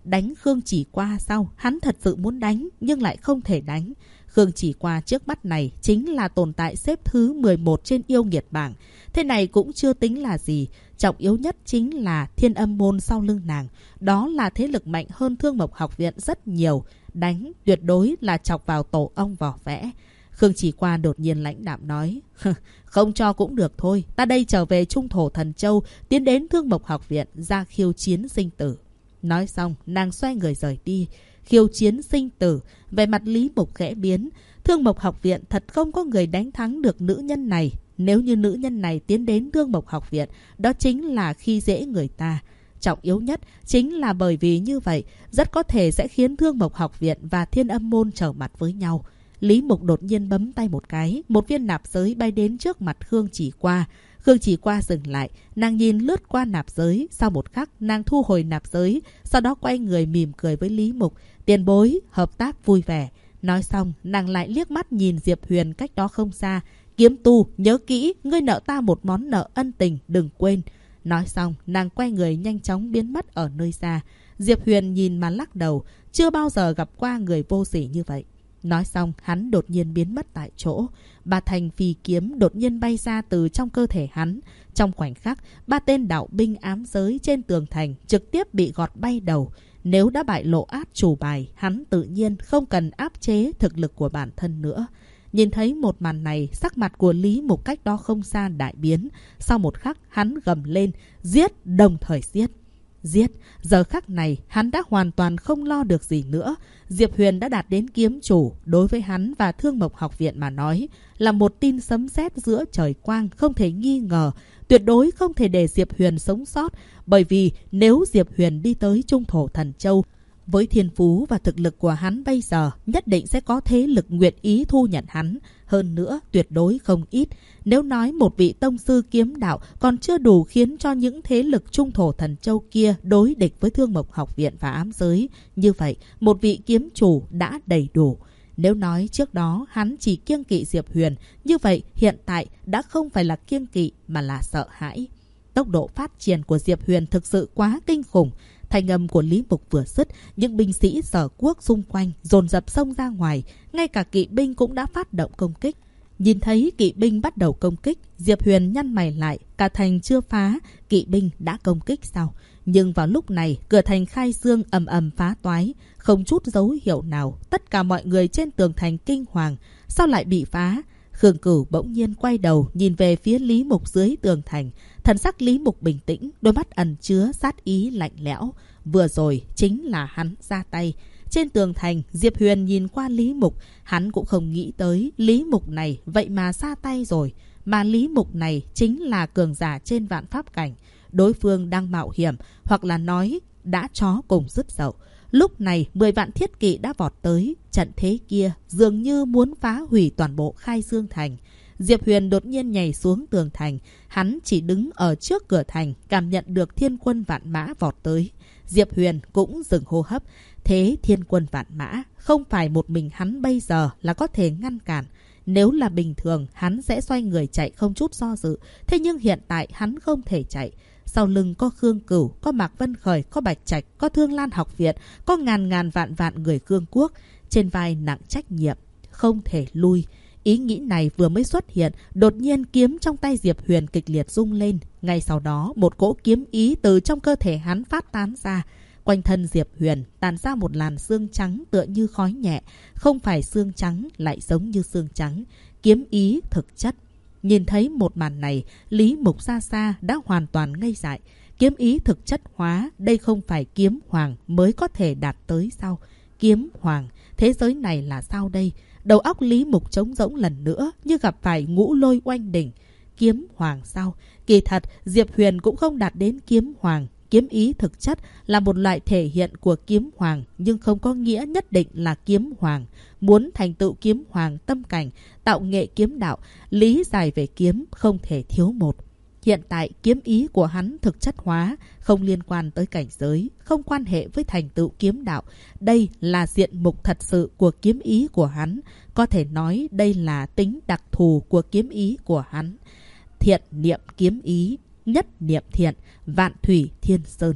Đánh Khương Chỉ Qua sao? Hắn thật sự muốn đánh nhưng lại không thể đánh. Khương Chỉ Qua trước mắt này chính là tồn tại xếp thứ 11 trên yêu nghiệt bảng. Thế này cũng chưa tính là gì. Trọng yếu nhất chính là Thiên Âm Môn sau lưng nàng. Đó là thế lực mạnh hơn Thương Mộc Học Viện rất nhiều. Đánh tuyệt đối là chọc vào tổ ong vỏ vẽ. Khương Chỉ Qua đột nhiên lãnh đạm nói. Không cho cũng được thôi. Ta đây trở về Trung Thổ Thần Châu, tiến đến Thương Mộc Học Viện ra khiêu chiến sinh tử. Nói xong, nàng xoay người rời đi. Khiêu chiến sinh tử, về mặt Lý Mục khẽ biến. Thương Mộc Học Viện thật không có người đánh thắng được nữ nhân này. Nếu như nữ nhân này tiến đến Thương Mộc Học Viện, đó chính là khi dễ người ta. Trọng yếu nhất chính là bởi vì như vậy, rất có thể sẽ khiến Thương Mộc Học Viện và Thiên Âm Môn trở mặt với nhau. Lý Mục đột nhiên bấm tay một cái, một viên nạp giới bay đến trước mặt Khương Chỉ Qua. Khương Chỉ Qua dừng lại, nàng nhìn lướt qua nạp giới, sau một khắc nàng thu hồi nạp giới, sau đó quay người mỉm cười với Lý Mục. Tiền bối, hợp tác vui vẻ. Nói xong, nàng lại liếc mắt nhìn Diệp Huyền cách đó không xa. Kiếm tu, nhớ kỹ, ngươi nợ ta một món nợ ân tình, đừng quên. Nói xong, nàng quay người nhanh chóng biến mất ở nơi xa. Diệp Huyền nhìn mà lắc đầu, chưa bao giờ gặp qua người vô sỉ như vậy. Nói xong, hắn đột nhiên biến mất tại chỗ. Ba thanh phi kiếm đột nhiên bay ra từ trong cơ thể hắn. Trong khoảnh khắc, ba tên đạo binh ám giới trên tường thành trực tiếp bị gọt bay đầu. Nếu đã bại lộ át chủ bài, hắn tự nhiên không cần áp chế thực lực của bản thân nữa. Nhìn thấy một màn này, sắc mặt của Lý Mục cách đó không xa đại biến. Sau một khắc, hắn gầm lên, giết, đồng thời giết. Giết, giờ khắc này, hắn đã hoàn toàn không lo được gì nữa. Diệp Huyền đã đạt đến kiếm chủ, đối với hắn và Thương Mộc Học Viện mà nói, là một tin sấm sét giữa trời quang, không thể nghi ngờ. Tuyệt đối không thể để Diệp Huyền sống sót, bởi vì nếu Diệp Huyền đi tới Trung Thổ Thần Châu, với thiên phú và thực lực của hắn bây giờ, nhất định sẽ có thế lực nguyện ý thu nhận hắn. Hơn nữa, tuyệt đối không ít. Nếu nói một vị tông sư kiếm đạo còn chưa đủ khiến cho những thế lực Trung Thổ Thần Châu kia đối địch với Thương Mộc Học Viện và ám giới, như vậy, một vị kiếm chủ đã đầy đủ. Nếu nói trước đó hắn chỉ kiêng kỵ Diệp Huyền, như vậy hiện tại đã không phải là kiêng kỵ mà là sợ hãi. Tốc độ phát triển của Diệp Huyền thực sự quá kinh khủng. Thanh âm của Lý Mục vừa dứt, những binh sĩ Sở Quốc xung quanh dồn dập xông ra ngoài, ngay cả kỵ binh cũng đã phát động công kích. Nhìn thấy kỵ binh bắt đầu công kích, Diệp Huyền nhăn mày lại, cả thành chưa phá, kỵ binh đã công kích sao? Nhưng vào lúc này, cửa thành khai dương ầm ầm phá toái, không chút dấu hiệu nào, tất cả mọi người trên tường thành kinh hoàng, sao lại bị phá? Khương Cửu bỗng nhiên quay đầu nhìn về phía Lý Mục dưới tường thành. Thần sắc Lý Mục bình tĩnh, đôi mắt ẩn chứa sát ý lạnh lẽo. Vừa rồi chính là hắn ra tay. Trên tường thành, Diệp Huyền nhìn qua Lý Mục. Hắn cũng không nghĩ tới Lý Mục này vậy mà ra tay rồi. Mà Lý Mục này chính là cường giả trên vạn pháp cảnh. Đối phương đang mạo hiểm, hoặc là nói đã chó cùng dứt dậu. Lúc này 10 vạn thiết kỵ đã vọt tới. Trận thế kia dường như muốn phá hủy toàn bộ Khai Dương Thành. Diệp Huyền đột nhiên nhảy xuống tường thành. Hắn chỉ đứng ở trước cửa thành, cảm nhận được thiên quân vạn mã vọt tới. Diệp Huyền cũng dừng hô hấp. Thế thiên quân vạn mã không phải một mình hắn bây giờ là có thể ngăn cản. Nếu là bình thường, hắn sẽ xoay người chạy không chút do dự. Thế nhưng hiện tại hắn không thể chạy. Sau lưng có Khương Cửu, có Mạc Vân Khởi, có Bạch Trạch, có Thương Lan Học Viện, có ngàn vạn người Cương Quốc. Trên vai nặng trách nhiệm, không thể lui. Ý nghĩ này vừa mới xuất hiện, đột nhiên kiếm trong tay Diệp Huyền kịch liệt rung lên. Ngay sau đó, một cỗ kiếm ý từ trong cơ thể hắn phát tán ra. Quanh thân Diệp Huyền tàn ra một làn xương trắng tựa như khói nhẹ. Không phải xương trắng, lại giống như xương trắng. Kiếm ý thực chất. Nhìn thấy một màn này, Lý Mục xa xa đã hoàn toàn ngây dại. Kiếm ý thực chất hóa, đây không phải kiếm hoàng mới có thể đạt tới sao? Kiếm hoàng, thế giới này là sao đây? Đầu óc Lý Mục trống rỗng lần nữa, như gặp phải ngũ lôi oanh đỉnh. Kiếm hoàng sao? Kỳ thật, Diệp Huyền cũng không đạt đến kiếm hoàng. Kiếm ý thực chất là một loại thể hiện của kiếm hoàng, nhưng không có nghĩa nhất định là kiếm hoàng. Muốn thành tựu kiếm hoàng tâm cảnh, tạo nghệ kiếm đạo, lý giải về kiếm không thể thiếu một. Hiện tại kiếm ý của hắn thực chất hóa, không liên quan tới cảnh giới, không quan hệ với thành tựu kiếm đạo. Đây là diện mục thật sự của kiếm ý của hắn. Có thể nói đây là tính đặc thù của kiếm ý của hắn. Thiện niệm kiếm ý, nhất niệm thiện, vạn thủy thiên sơn.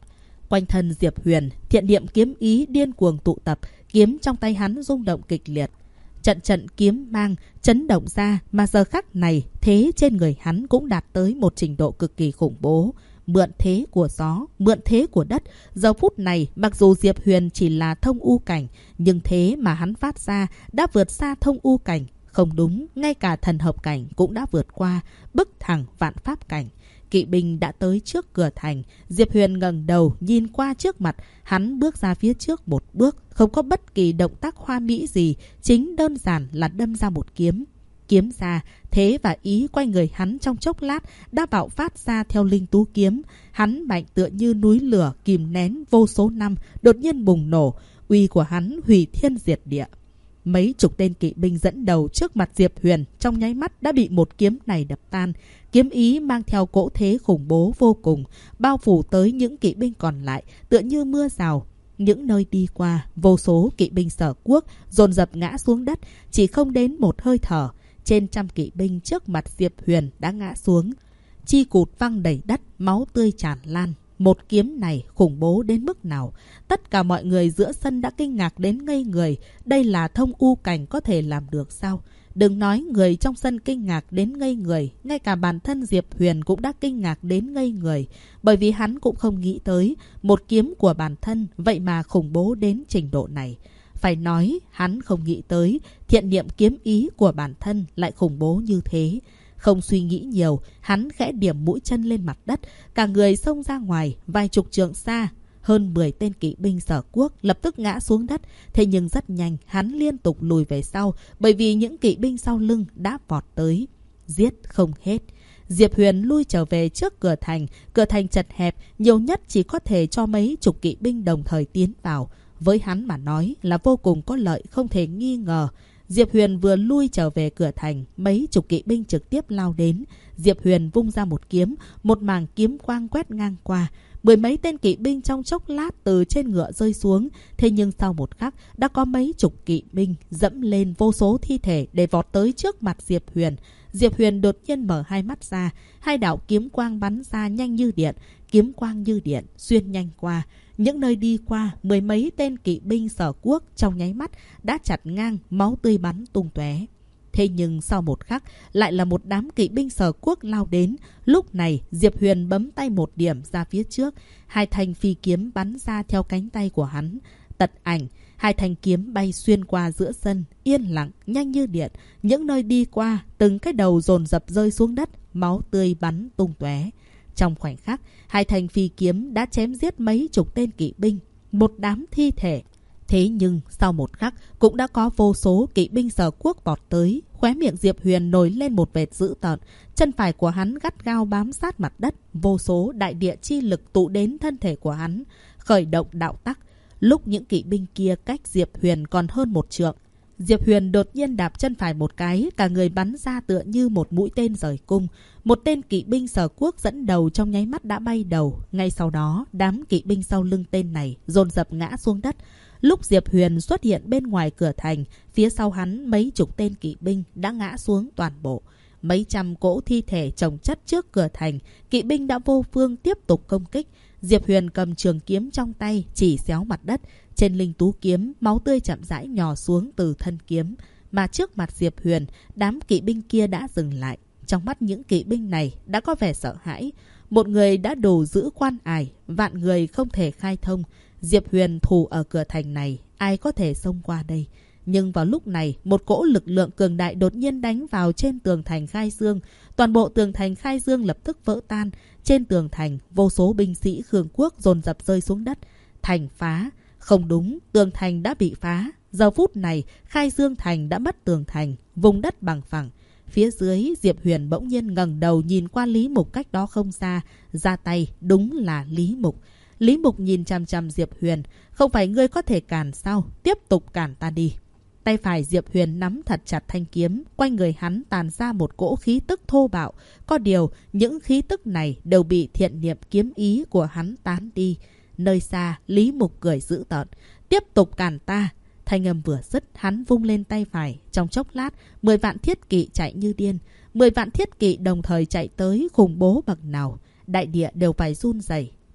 Quanh thân Diệp Huyền, thiện niệm kiếm ý điên cuồng tụ tập, kiếm trong tay hắn rung động kịch liệt. Trận trận kiếm mang chấn động ra, mà giờ khắc này thế trên người hắn cũng đạt tới một trình độ cực kỳ khủng bố. Mượn thế của gió, mượn thế của đất. Giờ phút này mặc dù Diệp Huyền chỉ là thông u cảnh, nhưng thế mà hắn phát ra đã vượt xa thông u cảnh. Không đúng, ngay cả thần hợp cảnh cũng đã vượt qua, bức thẳng vạn pháp cảnh. Kỵ binh đã tới trước cửa thành. Diệp Huyền ngẩng đầu nhìn qua trước mặt. Hắn bước ra phía trước một bước, không có bất kỳ động tác hoa mỹ gì, chính đơn giản là đâm ra một kiếm. Kiếm ra, thế và ý quanh người hắn trong chốc lát đã bạo phát ra theo linh tú kiếm. Hắn mạnh tựa như núi lửa kìm nén vô số năm, đột nhiên bùng nổ. Uy của hắn hủy thiên diệt địa. Mấy chục tên kỵ binh dẫn đầu trước mặt Diệp Huyền trong nháy mắt đã bị một kiếm này đập tan. Kiếm ý mang theo cỗ thế khủng bố vô cùng, bao phủ tới những kỵ binh còn lại, tựa như mưa rào. Những nơi đi qua, vô số kỵ binh Sở Quốc dồn dập ngã xuống đất, chỉ không đến một hơi thở. Trên trăm kỵ binh trước mặt Diệp Huyền đã ngã xuống. Chi cụt văng đầy đất, máu tươi tràn lan. Một kiếm này khủng bố đến mức nào? Tất cả mọi người giữa sân đã kinh ngạc đến ngây người. Đây là thông u cảnh có thể làm được sao? Đừng nói người trong sân kinh ngạc đến ngây người, ngay cả bản thân Diệp Huyền cũng đã kinh ngạc đến ngây người. Bởi vì hắn cũng không nghĩ tới một kiếm của bản thân vậy mà khủng bố đến trình độ này. Phải nói hắn không nghĩ tới thiện niệm kiếm ý của bản thân lại khủng bố như thế. Không suy nghĩ nhiều, hắn khẽ điểm mũi chân lên mặt đất, cả người xông ra ngoài vài chục trượng xa. Hơn 10 tên kỵ binh Sở Quốc lập tức ngã xuống đất. Thế nhưng rất nhanh hắn liên tục lùi về sau, bởi vì những kỵ binh sau lưng đã vọt tới. Giết không hết. Diệp Huyền lui trở về trước cửa thành. Cửa thành chật hẹp, nhiều nhất chỉ có thể cho mấy chục kỵ binh đồng thời tiến vào. Với hắn mà nói là vô cùng có lợi, không thể nghi ngờ. Diệp Huyền vừa lui trở về cửa thành, mấy chục kỵ binh trực tiếp lao đến. Diệp Huyền vung ra một kiếm, một mảng kiếm quang quét ngang qua. 10 mấy tên kỵ binh trong chốc lát từ trên ngựa rơi xuống. Thế nhưng sau một khắc đã có mấy chục kỵ binh dẫm lên vô số thi thể để vọt tới trước mặt Diệp Huyền. Diệp Huyền đột nhiên mở hai mắt ra, hai đạo kiếm quang bắn ra nhanh như điện. Kiếm quang như điện xuyên nhanh qua. Những nơi đi qua, 10 mấy tên kỵ binh Sở Quốc trong nháy mắt đã chặt ngang, máu tươi bắn tung tóe. Thế nhưng sau một khắc lại là một đám kỵ binh Sở Quốc lao đến. Lúc này Diệp Huyền bấm tay một điểm ra phía trước. Hai thanh phi kiếm bắn ra theo cánh tay của hắn. Tật ảnh, hai thanh kiếm bay xuyên qua giữa sân, yên lặng, nhanh như điện. Những nơi đi qua, từng cái đầu dồn dập rơi xuống đất, máu tươi bắn tung tóe. Trong khoảnh khắc, hai thanh phi kiếm đã chém giết mấy chục tên kỵ binh, một đám thi thể. Thế nhưng sau một khắc cũng đã có vô số kỵ binh Sở Quốc vọt tới. Khóe miệng Diệp Huyền nổi lên một vệt dữ tợn. Chân phải của hắn gắt gao bám sát mặt đất. Vô số đại địa chi lực tụ đến thân thể của hắn, khởi động đạo tắc. Lúc những kỵ binh kia cách Diệp Huyền còn hơn một trượng, Diệp Huyền đột nhiên đạp chân phải một cái, cả người bắn ra tựa như một mũi tên rời cung. Một tên kỵ binh Sở Quốc dẫn đầu trong nháy mắt đã bay đầu. Ngay sau đó, đám kỵ binh sau lưng tên này dồn dập ngã xuống đất. Lúc Diệp Huyền xuất hiện bên ngoài cửa thành, phía sau hắn mấy chục tên kỵ binh đã ngã xuống toàn bộ. Mấy trăm cỗ thi thể chồng chất trước cửa thành, kỵ binh đã vô phương tiếp tục công kích. Diệp Huyền cầm trường kiếm trong tay chỉ xéo mặt đất. Trên linh tú kiếm, máu tươi chậm rãi nhỏ xuống từ thân kiếm. Mà trước mặt Diệp Huyền, đám kỵ binh kia đã dừng lại. Trong mắt những kỵ binh này đã có vẻ sợ hãi. Một người đã đủ giữ quan ải, vạn người không thể khai thông. Diệp Huyền thủ ở cửa thành này, ai có thể xông qua đây? Nhưng vào lúc này, một cỗ lực lượng cường đại đột nhiên đánh vào trên tường thành Khai Dương. Toàn bộ tường thành Khai Dương lập tức vỡ tan. Trên tường thành, vô số binh sĩ Khương Quốc dồn dập rơi xuống đất. Thành phá. Không đúng, tường thành đã bị phá. Giờ phút này, Khai Dương thành đã mất tường thành, vùng đất bằng phẳng. Phía dưới, Diệp Huyền bỗng nhiên ngẩng đầu nhìn qua Lý Mục cách đó không xa. Ra tay, đúng là Lý Mục. Lý Mục nhìn chằm chằm Diệp Huyền. Không phải ngươi có thể cản sao? Tiếp tục cản ta đi. Tay phải Diệp Huyền nắm thật chặt thanh kiếm. Quanh người hắn tàn ra một cỗ khí tức thô bạo. Có điều, những khí tức này đều bị thiện niệm kiếm ý của hắn tán đi. Nơi xa, Lý Mục cười dữ tợn. Tiếp tục cản ta. Thanh âm vừa dứt, hắn vung lên tay phải. Trong chốc lát, 10 vạn thiết kỵ chạy như điên. 10 vạn thiết kỵ đồng thời chạy tới, khủng bố bậc nào. Đại địa đều phải run rẩy.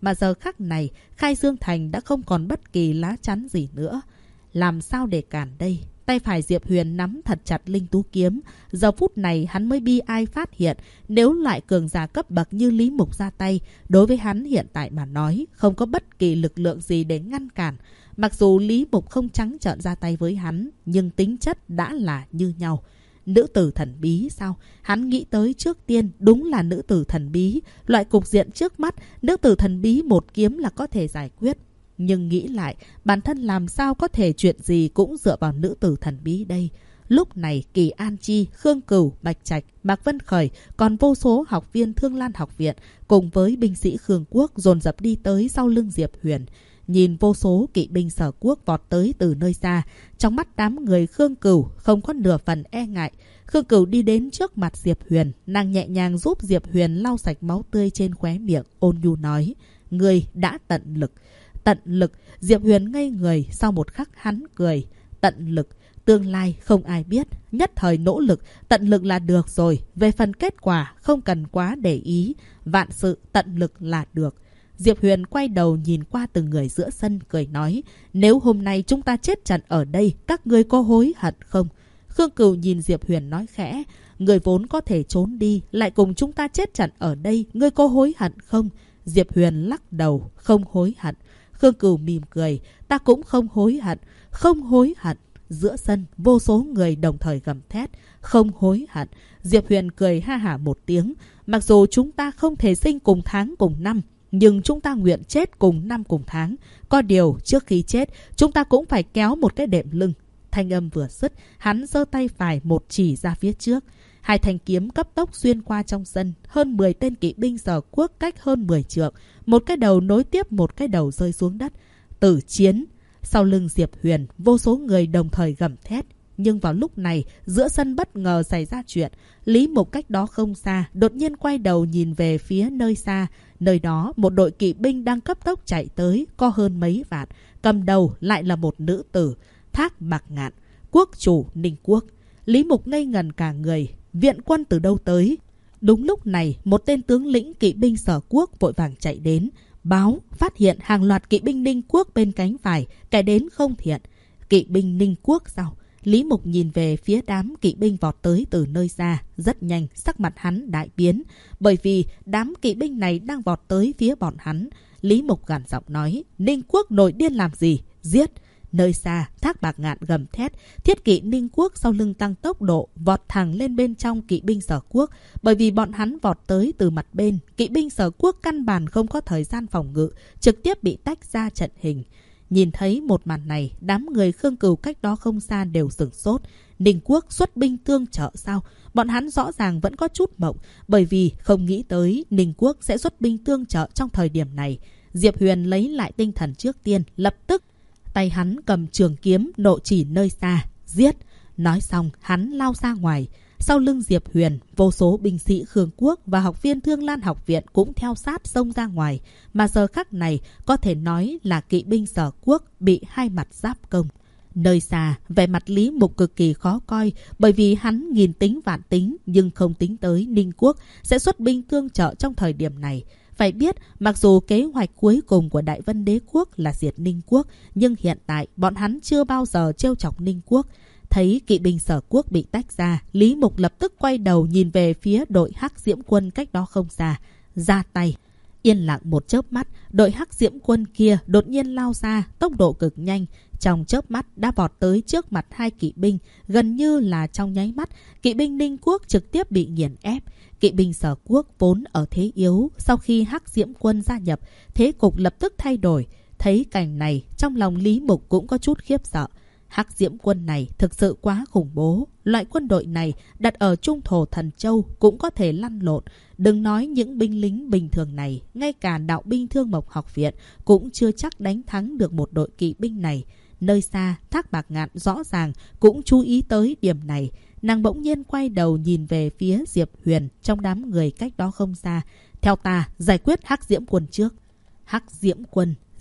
mà giờ khắc này Khai Dương Thành đã không còn bất kỳ lá chắn gì nữa. Làm sao để cản đây? Tay phải Diệp Huyền nắm thật chặt linh tú kiếm. Giờ phút này hắn mới bi ai phát hiện, nếu loại cường giả cấp bậc như Lý Mục ra tay, đối với hắn hiện tại mà nói, không có bất kỳ lực lượng gì để ngăn cản. Mặc dù Lý Mục không trắng trợn ra tay với hắn, nhưng tính chất đã là như nhau. Nữ tử thần bí sao? Hắn nghĩ tới trước tiên đúng là nữ tử thần bí. Loại cục diện trước mắt, nữ tử thần bí một kiếm là có thể giải quyết. Nhưng nghĩ lại, bản thân làm sao có thể chuyện gì cũng dựa vào nữ tử thần bí đây. Lúc này Kỳ An Chi, Khương Cửu, Bạch Trạch, Mạc Vân Khởi, còn vô số học viên Thương Lan học viện cùng với binh sĩ Khương Quốc dồn dập đi tới sau lưng Diệp Huyền. Nhìn vô số kỵ binh Sở Quốc vọt tới từ nơi xa, trong mắt đám người Khương Cửu không có nửa phần e ngại. Khương Cửu đi đến trước mặt Diệp Huyền, nàng nhẹ nhàng giúp Diệp Huyền lau sạch máu tươi trên khóe miệng, ôn nhu nói: "Ngươi đã tận lực." Tận lực? Diệp Huyền ngây người, sau một khắc hắn cười. Tận lực? Tương lai không ai biết, nhất thời nỗ lực, tận lực là được rồi. Về phần kết quả, không cần quá để ý, vạn sự tận lực là được. Diệp Huyền quay đầu nhìn qua từng người giữa sân, cười nói: "Nếu hôm nay chúng ta chết trận ở đây, các ngươi có hối hận không?" Khương Cửu nhìn Diệp Huyền nói khẽ: "Người vốn có thể trốn đi, lại cùng chúng ta chết trận ở đây, ngươi có hối hận không?" Diệp Huyền lắc đầu: "Không hối hận." Khương Cửu mỉm cười: "Ta cũng không hối hận, không hối hận." Giữa sân, vô số người đồng thời gầm thét: "Không hối hận." Diệp Huyền cười ha hả một tiếng: "Mặc dù chúng ta không thể sinh cùng tháng cùng năm, nhưng chúng ta nguyện chết cùng năm cùng tháng. Có điều, trước khi chết, chúng ta cũng phải kéo một cái đệm lưng." Thanh âm vừa dứt, hắn giơ tay phải một chỉ ra phía trước. Hai thanh kiếm cấp tốc xuyên qua trong sân, hơn 10 tên kỵ binh Sở Quốc cách hơn 10 trượng, một cái đầu nối tiếp một cái đầu rơi xuống đất. Tử chiến! Sau lưng Diệp Huyền, vô số người đồng thời gầm thét. Nhưng vào lúc này, giữa sân bất ngờ xảy ra chuyện. Lý Mục cách đó không xa, đột nhiên quay đầu nhìn về phía nơi xa. Nơi đó, một đội kỵ binh đang cấp tốc chạy tới, có hơn mấy vạn. Cầm đầu lại là một nữ tử, Thác Bạc Ngạn, quốc chủ Ninh Quốc. Lý Mục ngây ngần cả người. Viện quân từ đâu tới? Đúng lúc này, một tên tướng lĩnh kỵ binh Sở Quốc vội vàng chạy đến, báo phát hiện hàng loạt kỵ binh Ninh Quốc bên cánh phải, kẻ đến không thiện. Kỵ binh Ninh Quốc sao? Lý Mục nhìn về phía đám kỵ binh vọt tới từ nơi xa, rất nhanh sắc mặt hắn đại biến, bởi vì đám kỵ binh này đang vọt tới phía bọn hắn. Lý Mục gằn giọng nói: "Ninh Quốc nổi điên làm gì? Giết!" Nơi xa, Thác Bạc Ngạn gầm thét, thiết kỵ Ninh Quốc sau lưng tăng tốc độ, vọt thẳng lên bên trong kỵ binh Sở Quốc. Bởi vì bọn hắn vọt tới từ mặt bên, kỵ binh Sở Quốc căn bản không có thời gian phòng ngự, trực tiếp bị tách ra trận hình. Nhìn thấy một màn này, đám người Khương Cửu cách đó không xa đều sửng sốt. Ninh Quốc xuất binh tương trợ sao? Bọn hắn rõ ràng vẫn có chút mộng, bởi vì không nghĩ tới Ninh Quốc sẽ xuất binh tương trợ trong thời điểm này. Diệp Huyền lấy lại tinh thần trước tiên, lập tức tay hắn cầm trường kiếm nộ chỉ nơi xa, giết. Nói xong, hắn lao ra ngoài. Sau lưng Diệp Huyền, vô số binh sĩ Khương Quốc và học viên Thương Lan học viện cũng theo sát xông ra ngoài. Mà giờ khắc này, có thể nói là kỵ binh Sở Quốc bị hai mặt giáp công. Nơi xa, vẻ mặt Lý Mục cực kỳ khó coi, bởi vì hắn nghìn tính vạn tính nhưng không tính tới Ninh Quốc sẽ xuất binh tương trợ trong thời điểm này. Phải biết, mặc dù kế hoạch cuối cùng của Đại Vân Đế Quốc là diệt Ninh Quốc, nhưng hiện tại bọn hắn chưa bao giờ trêu chọc Ninh Quốc. Thấy kỵ binh Sở Quốc bị tách ra, Lý Mục lập tức quay đầu nhìn về phía đội Hắc Diễm Quân cách đó không xa, ra tay. Yên lặng một chớp mắt, đội Hắc Diễm Quân kia đột nhiên lao ra, tốc độ cực nhanh. Trong chớp mắt đã vọt tới trước mặt hai kỵ binh, gần như là trong nháy mắt, kỵ binh Ninh Quốc trực tiếp bị nghiền ép. Kỵ binh Sở Quốc vốn ở thế yếu, sau khi Hắc Diễm Quân gia nhập, thế cục lập tức thay đổi. Thấy cảnh này, trong lòng Lý Mục cũng có chút khiếp sợ. Hắc Diễm Quân này thực sự quá khủng bố. Loại quân đội này đặt ở Trung Thổ Thần Châu cũng có thể lăn lộn. Đừng nói những binh lính bình thường này, ngay cả đạo binh Thương Mộc học viện cũng chưa chắc đánh thắng được một đội kỵ binh này. Nơi xa, Thác Bạc Ngạn rõ ràng cũng chú ý tới điểm này. Nàng bỗng nhiên quay đầu nhìn về phía Diệp Huyền trong đám người cách đó không xa. Theo ta, giải quyết Hắc Diễm Quân trước. Hắc Diễm Quân.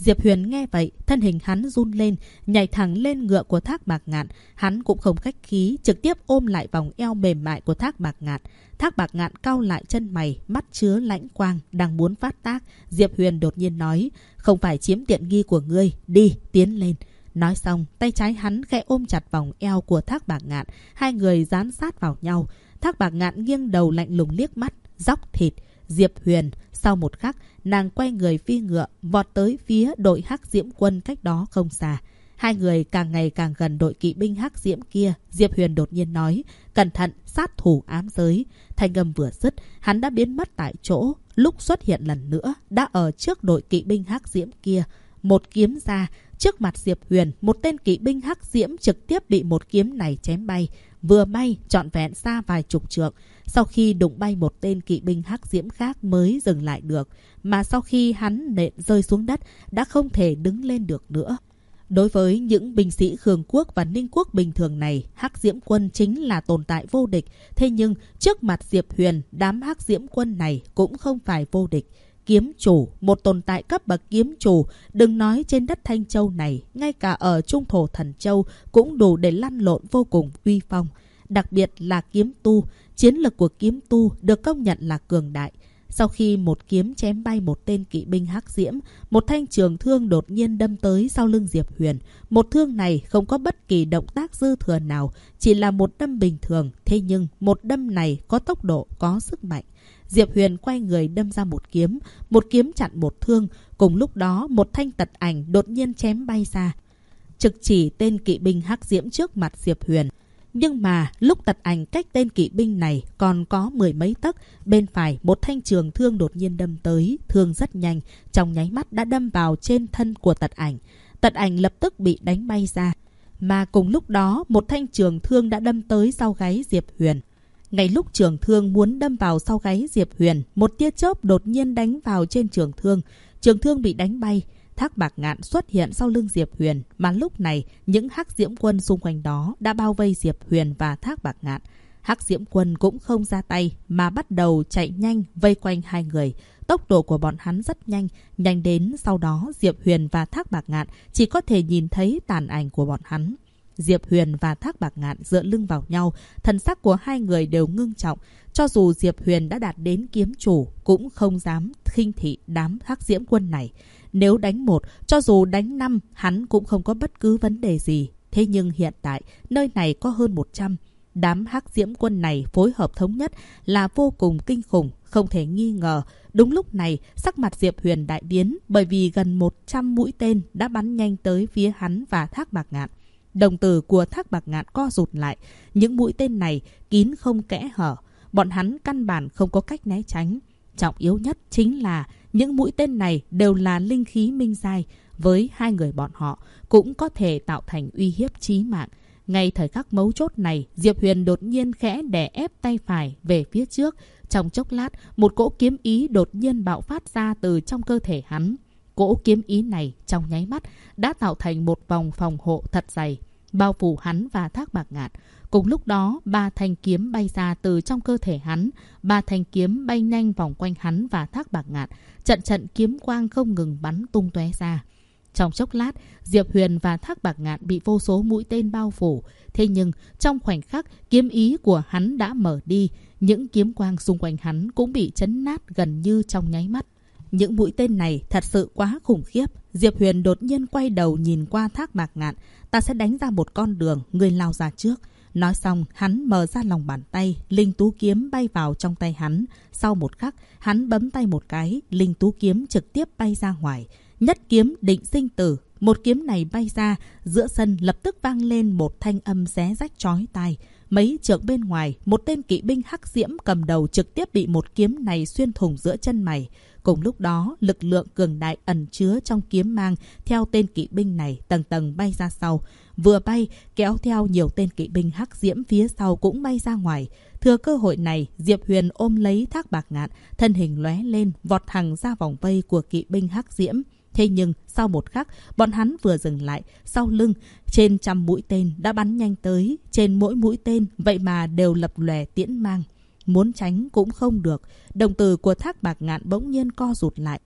Diệp Huyền nghe vậy, thân hình hắn run lên, nhảy thẳng lên ngựa của Thác Bạc Ngạn. Hắn cũng không khách khí, trực tiếp ôm lại vòng eo mềm mại của Thác Bạc Ngạn. Thác Bạc Ngạn cau lại chân mày, mắt chứa lãnh quang, đang muốn phát tác. Diệp Huyền đột nhiên nói, không phải chiếm tiện nghi của ngươi, đi, tiến lên. Nói xong, tay trái hắn khẽ ôm chặt vòng eo của Thác Bạc Ngạn, hai người dán sát vào nhau. Thác Bạc Ngạn nghiêng đầu lạnh lùng liếc mắt, dóc thịt. Diệp Huyền, sau một khắc, nàng quay người phi ngựa, vọt tới phía đội Hắc Diễm Quân cách đó không xa. Hai người càng ngày càng gần đội kỵ binh Hắc Diễm kia. Diệp Huyền đột nhiên nói, cẩn thận, sát thủ ám giới. Thanh âm vừa dứt, hắn đã biến mất tại chỗ. Lúc xuất hiện lần nữa, đã ở trước đội kỵ binh Hắc Diễm kia. Một kiếm ra, trước mặt Diệp Huyền, một tên kỵ binh Hắc Diễm trực tiếp bị một kiếm này chém bay. Vừa bay, trọn vẹn xa vài chục trượng. Sau khi đụng bay một tên kỵ binh Hắc Diễm khác mới dừng lại được. Mà sau khi hắn nện rơi xuống đất, đã không thể đứng lên được nữa. Đối với những binh sĩ Khương Quốc và Ninh Quốc bình thường này, Hắc Diễm Quân chính là tồn tại vô địch. Thế nhưng, trước mặt Diệp Huyền, đám Hắc Diễm Quân này cũng không phải vô địch. Kiếm chủ, một tồn tại cấp bậc kiếm chủ, đừng nói trên đất Thanh Châu này, ngay cả ở Trung Thổ Thần Châu cũng đủ để lăn lộn vô cùng uy phong. Đặc biệt là kiếm tu, chiến lực của kiếm tu được công nhận là cường đại. Sau khi một kiếm chém bay một tên kỵ binh Hắc Diễm, một thanh trường thương đột nhiên đâm tới sau lưng Diệp Huyền. Một thương này không có bất kỳ động tác dư thừa nào, chỉ là một đâm bình thường. Thế nhưng một đâm này có tốc độ, có sức mạnh. Diệp Huyền quay người đâm ra một kiếm chặn một thương. Cùng lúc đó một thanh tật ảnh đột nhiên chém bay ra, trực chỉ tên kỵ binh Hắc Diễm trước mặt Diệp Huyền. Nhưng mà lúc tật ảnh cách tên kỵ binh này còn có mười mấy tấc, bên phải một thanh trường thương đột nhiên đâm tới. Thương rất nhanh, trong nháy mắt đã đâm vào trên thân của tật ảnh. Tật ảnh lập tức bị đánh bay ra. Mà cùng lúc đó một thanh trường thương đã đâm tới sau gáy Diệp Huyền. Ngay lúc trường thương muốn đâm vào sau gáy Diệp Huyền, một tia chớp đột nhiên đánh vào trên trường thương. Trường thương bị đánh bay. Thác Bạc Ngạn xuất hiện sau lưng Diệp Huyền, mà lúc này những Hắc Diễm Quân xung quanh đó đã bao vây Diệp Huyền và Thác Bạc Ngạn. Hắc Diễm Quân cũng không ra tay mà bắt đầu chạy nhanh vây quanh hai người. Tốc độ của bọn hắn rất nhanh, nhanh đến sau đó Diệp Huyền và Thác Bạc Ngạn chỉ có thể nhìn thấy tàn ảnh của bọn hắn. Diệp Huyền và Thác Bạc Ngạn dựa lưng vào nhau, thần sắc của hai người đều ngưng trọng. Cho dù Diệp Huyền đã đạt đến kiếm chủ, cũng không dám khinh thị đám Hắc Diễm Quân này. Nếu đánh một, cho dù đánh 5, hắn cũng không có bất cứ vấn đề gì. Thế nhưng hiện tại, nơi này có hơn 100. Đám Hắc Diễm Quân này phối hợp thống nhất là vô cùng kinh khủng, không thể nghi ngờ. Đúng lúc này, sắc mặt Diệp Huyền đại biến bởi vì gần 100 mũi tên đã bắn nhanh tới phía hắn và Thác Bạc Ngạn. Đồng tử của Thác Bạc Ngạn co rụt lại. Những mũi tên này kín không kẽ hở. Bọn hắn căn bản không có cách né tránh. Trọng yếu nhất chính là những mũi tên này đều là linh khí minh giai. Với hai người bọn họ cũng có thể tạo thành uy hiếp chí mạng. Ngay thời khắc mấu chốt này, Diệp Huyền đột nhiên khẽ đè ép tay phải về phía trước. Trong chốc lát, một cỗ kiếm ý đột nhiên bạo phát ra từ trong cơ thể hắn. Cỗ kiếm ý này trong nháy mắt đã tạo thành một vòng phòng hộ thật dày, bao phủ hắn và Thác Bạc Ngạn. Cùng lúc đó, 3 thanh kiếm bay ra từ trong cơ thể hắn. 3 thanh kiếm bay nhanh vòng quanh hắn và Thác Bạc Ngạn. Trận kiếm quang không ngừng bắn tung tóe ra. Trong chốc lát, Diệp Huyền và Thác Bạc Ngạn bị vô số mũi tên bao phủ. Thế nhưng, trong khoảnh khắc, kiếm ý của hắn đã mở đi. Những kiếm quang xung quanh hắn cũng bị chấn nát gần như trong nháy mắt. Những mũi tên này thật sự quá khủng khiếp. Diệp Huyền đột nhiên quay đầu nhìn qua Thác Bạc Ngạn. Ta sẽ đánh ra một con đường, người lao ra trước. Nói xong, hắn mở ra lòng bàn tay, linh tú kiếm bay vào trong tay hắn. Sau một khắc, hắn bấm tay một cái, linh tú kiếm trực tiếp bay ra ngoài. Nhất kiếm định sinh tử. Một kiếm này bay ra, giữa sân lập tức vang lên một thanh âm xé rách chói tai. Mấy trượng bên ngoài, một tên kỵ binh Hắc Diễm cầm đầu trực tiếp bị một kiếm này xuyên thủng giữa chân mày. Cùng lúc đó, lực lượng cường đại ẩn chứa trong kiếm mang theo tên kỵ binh này tầng tầng bay ra sau. Vừa bay, kéo theo nhiều tên kỵ binh Hắc Diễm phía sau cũng bay ra ngoài. Thừa cơ hội này, Diệp Huyền ôm lấy Thác Bạc Ngạn, thân hình lóe lên, vọt thẳng ra vòng vây của kỵ binh Hắc Diễm. Thế nhưng, sau một khắc, bọn hắn vừa dừng lại, sau lưng, trên trăm mũi tên đã bắn nhanh tới. Trên mỗi mũi tên, vậy mà đều lập lòe tiễn mang. Muốn tránh cũng không được. Đồng tử của Thác Bạc Ngạn bỗng nhiên co rụt lại.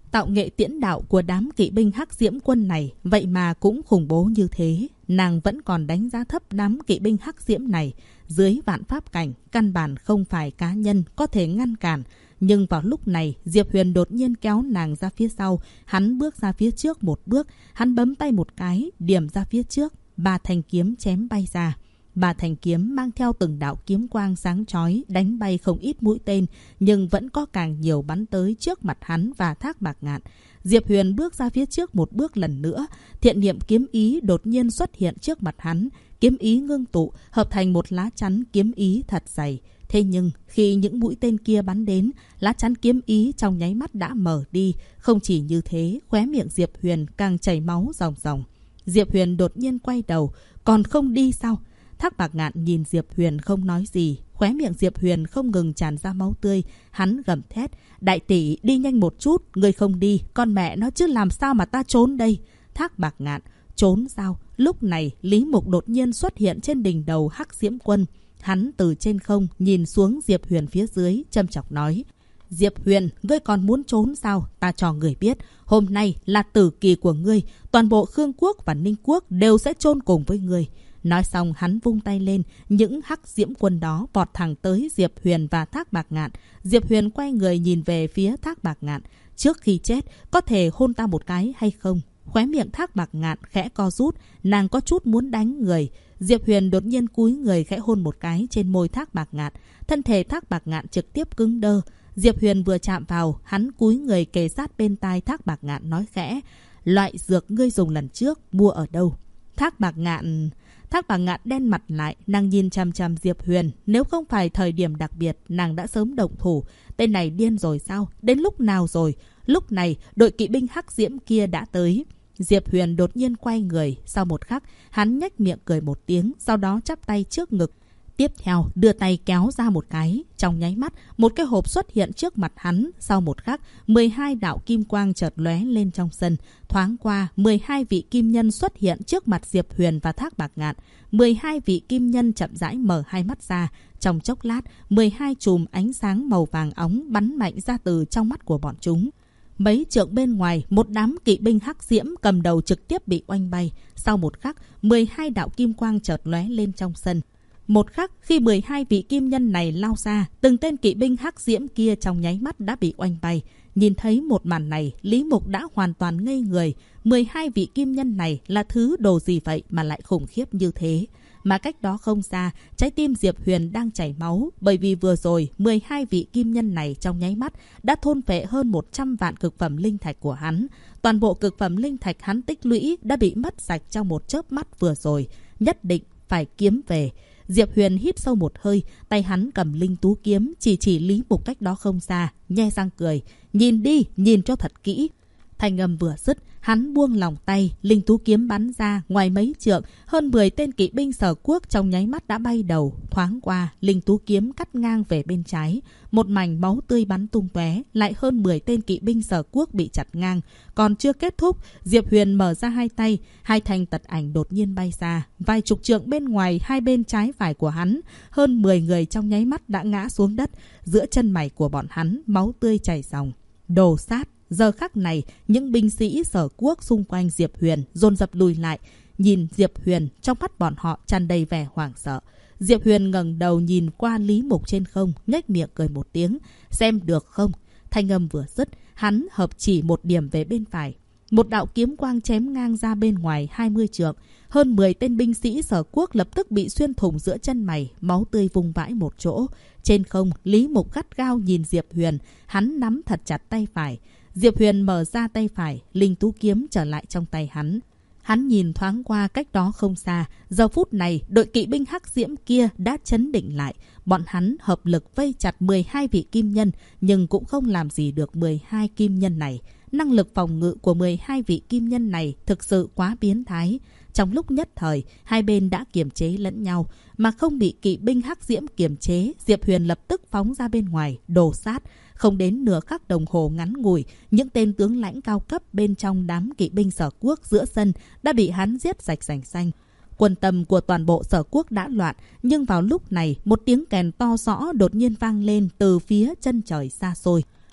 Tạo nghệ tiễn đạo của đám kỵ binh Hắc Diễm quân này vậy mà cũng khủng bố như thế. Nàng vẫn còn đánh giá thấp đám kỵ binh Hắc Diễm này. Dưới vạn pháp cảnh, căn bản không phải cá nhân có thể ngăn cản. Nhưng vào lúc này, Diệp Huyền đột nhiên kéo nàng ra phía sau. Hắn bước ra phía trước một bước. Hắn bấm tay một cái, điểm ra phía trước. 3 thanh kiếm chém bay ra. 3 thanh kiếm mang theo từng đạo kiếm quang sáng chói, đánh bay không ít mũi tên, nhưng vẫn có càng nhiều bắn tới trước mặt hắn và Thác Bạc Ngạn. Diệp Huyền bước ra phía trước một bước lần nữa, thiện niệm kiếm ý đột nhiên xuất hiện trước mặt hắn, kiếm ý ngưng tụ, hợp thành một lá chắn kiếm ý thật dày. Thế nhưng, khi những mũi tên kia bắn đến, lá chắn kiếm ý trong nháy mắt đã mở đi. Không chỉ như thế, khóe miệng Diệp Huyền càng chảy máu ròng ròng. Diệp Huyền đột nhiên quay đầu, còn không đi sao? Thác Bạc Ngạn nhìn Diệp Huyền không nói gì, khóe miệng Diệp Huyền không ngừng tràn ra máu tươi. Hắn gầm thét, đại tỷ đi nhanh một chút, ngươi không đi, con mẹ nó chứ làm sao mà ta trốn đây? Thác Bạc Ngạn, trốn sao? Lúc này, Lý Mục đột nhiên xuất hiện trên đỉnh đầu Hắc Diễm quân. Hắn từ trên không nhìn xuống Diệp Huyền phía dưới, châm chọc nói. Diệp Huyền, ngươi còn muốn trốn sao? Ta cho người biết, hôm nay là tử kỳ của ngươi, toàn bộ Khương Quốc và Ninh Quốc đều sẽ chôn cùng với ngươi. Nói xong hắn vung tay lên, những Hắc Diễm quân đó vọt thẳng tới Diệp Huyền và Thác Bạc Ngạn. Diệp Huyền quay người nhìn về phía Thác Bạc Ngạn. Trước khi chết, có thể hôn ta một cái hay không? Khóe miệng Thác Bạc Ngạn khẽ co rút, nàng có chút muốn đánh người. Diệp Huyền đột nhiên cúi người khẽ hôn một cái trên môi Thác Bạc Ngạn. Thân thể Thác Bạc Ngạn trực tiếp cứng đơ. Diệp Huyền vừa chạm vào, hắn cúi người kề sát bên tai Thác Bạc Ngạn nói khẽ. Loại dược ngươi dùng lần trước, mua ở đâu? Thác Bạc Ngạn đen mặt lại, nàng nhìn chằm chằm Diệp Huyền. Nếu không phải thời điểm đặc biệt, nàng đã sớm động thủ. Tên này điên rồi sao? Đến lúc nào rồi? Lúc này, đội kỵ binh Hắc Diễm kia đã tới. Diệp Huyền đột nhiên quay người. Sau một khắc, hắn nhếch miệng cười một tiếng, sau đó chắp tay trước ngực. Tiếp theo, đưa tay kéo ra một cái. Trong nháy mắt, một cái hộp xuất hiện trước mặt hắn. Sau một khắc, 12 đạo kim quang chợt lóe lên trong sân. Thoáng qua, 12 vị kim nhân xuất hiện trước mặt Diệp Huyền và Thác Bạc Ngạn. 12 vị kim nhân chậm rãi mở hai mắt ra. Trong chốc lát, 12 chùm ánh sáng màu vàng óng bắn mạnh ra từ trong mắt của bọn chúng. Mấy trượng bên ngoài, một đám kỵ binh Hắc Diễm cầm đầu trực tiếp bị oanh bay. Sau một khắc, 12 đạo kim quang chợt lóe lên trong sân. Một khắc, khi 12 vị kim nhân này lao ra, từng tên kỵ binh Hắc Diễm kia trong nháy mắt đã bị oanh bay. Nhìn thấy một màn này, Lý Mục đã hoàn toàn ngây người. 12 vị kim nhân này là thứ đồ gì vậy mà lại khủng khiếp như thế? Mà cách đó không xa, trái tim Diệp Huyền đang chảy máu, bởi vì vừa rồi 12 vị kim nhân này trong nháy mắt đã thôn phệ hơn 100 vạn cực phẩm linh thạch của hắn. Toàn bộ cực phẩm linh thạch hắn tích lũy đã bị mất sạch trong một chớp mắt vừa rồi. Nhất định phải kiếm về. Diệp Huyền hít sâu một hơi, tay hắn cầm linh tú kiếm, chỉ Lý Mục cách đó không xa, nhe răng cười. Nhìn đi, nhìn cho thật kỹ. Thanh âm vừa dứt, hắn buông lòng tay, linh tú kiếm bắn ra ngoài mấy trượng, hơn 10 tên kỵ binh Sở Quốc trong nháy mắt đã bay đầu. Thoáng qua, linh tú kiếm cắt ngang về bên trái, một mảnh máu tươi bắn tung tóe, lại hơn 10 tên kỵ binh Sở Quốc bị chặt ngang. Còn chưa kết thúc, Diệp Huyền mở ra hai tay, hai thanh tật ảnh đột nhiên bay ra, vài chục trượng bên ngoài hai bên trái phải của hắn, hơn 10 người trong nháy mắt đã ngã xuống đất, giữa chân mày của bọn hắn máu tươi chảy ròng. Đồ sát. Giờ khắc này, những binh sĩ Sở Quốc xung quanh Diệp Huyền dồn dập lùi lại, nhìn Diệp Huyền, trong mắt bọn họ tràn đầy vẻ hoảng sợ. Diệp Huyền ngẩng đầu nhìn qua Lý Mục trên không, nhếch miệng cười một tiếng, xem được không? Thanh âm vừa dứt, hắn hợp chỉ một điểm về bên phải. Một đạo kiếm quang chém ngang ra bên ngoài 20 trượng. Hơn 10 tên binh sĩ Sở Quốc lập tức bị xuyên thủng giữa chân mày, máu tươi vung vãi một chỗ. Trên không, Lý Mục gắt gao nhìn Diệp Huyền, hắn nắm thật chặt tay phải. Diệp Huyền mở ra tay phải, linh tú kiếm trở lại trong tay hắn. Hắn nhìn thoáng qua cách đó không xa, giờ phút này đội kỵ binh Hắc Diễm kia đã chấn định lại. Bọn hắn hợp lực vây chặt 12 vị kim nhân, nhưng cũng không làm gì được 12 kim nhân này. Năng lực phòng ngự của 12 vị kim nhân này thực sự quá biến thái. Trong lúc nhất thời, hai bên đã kiềm chế lẫn nhau, mà không bị kỵ binh Hắc Diễm kiềm chế, Diệp Huyền lập tức phóng ra bên ngoài, đồ sát. Không đến nửa khắc đồng hồ ngắn ngủi, những tên tướng lãnh cao cấp bên trong đám kỵ binh Sở Quốc giữa sân đã bị hắn giết sạch sành xanh. Quân tâm của toàn bộ Sở Quốc đã loạn, nhưng vào lúc này, một tiếng kèn to rõ đột nhiên vang lên từ phía chân trời xa xôi.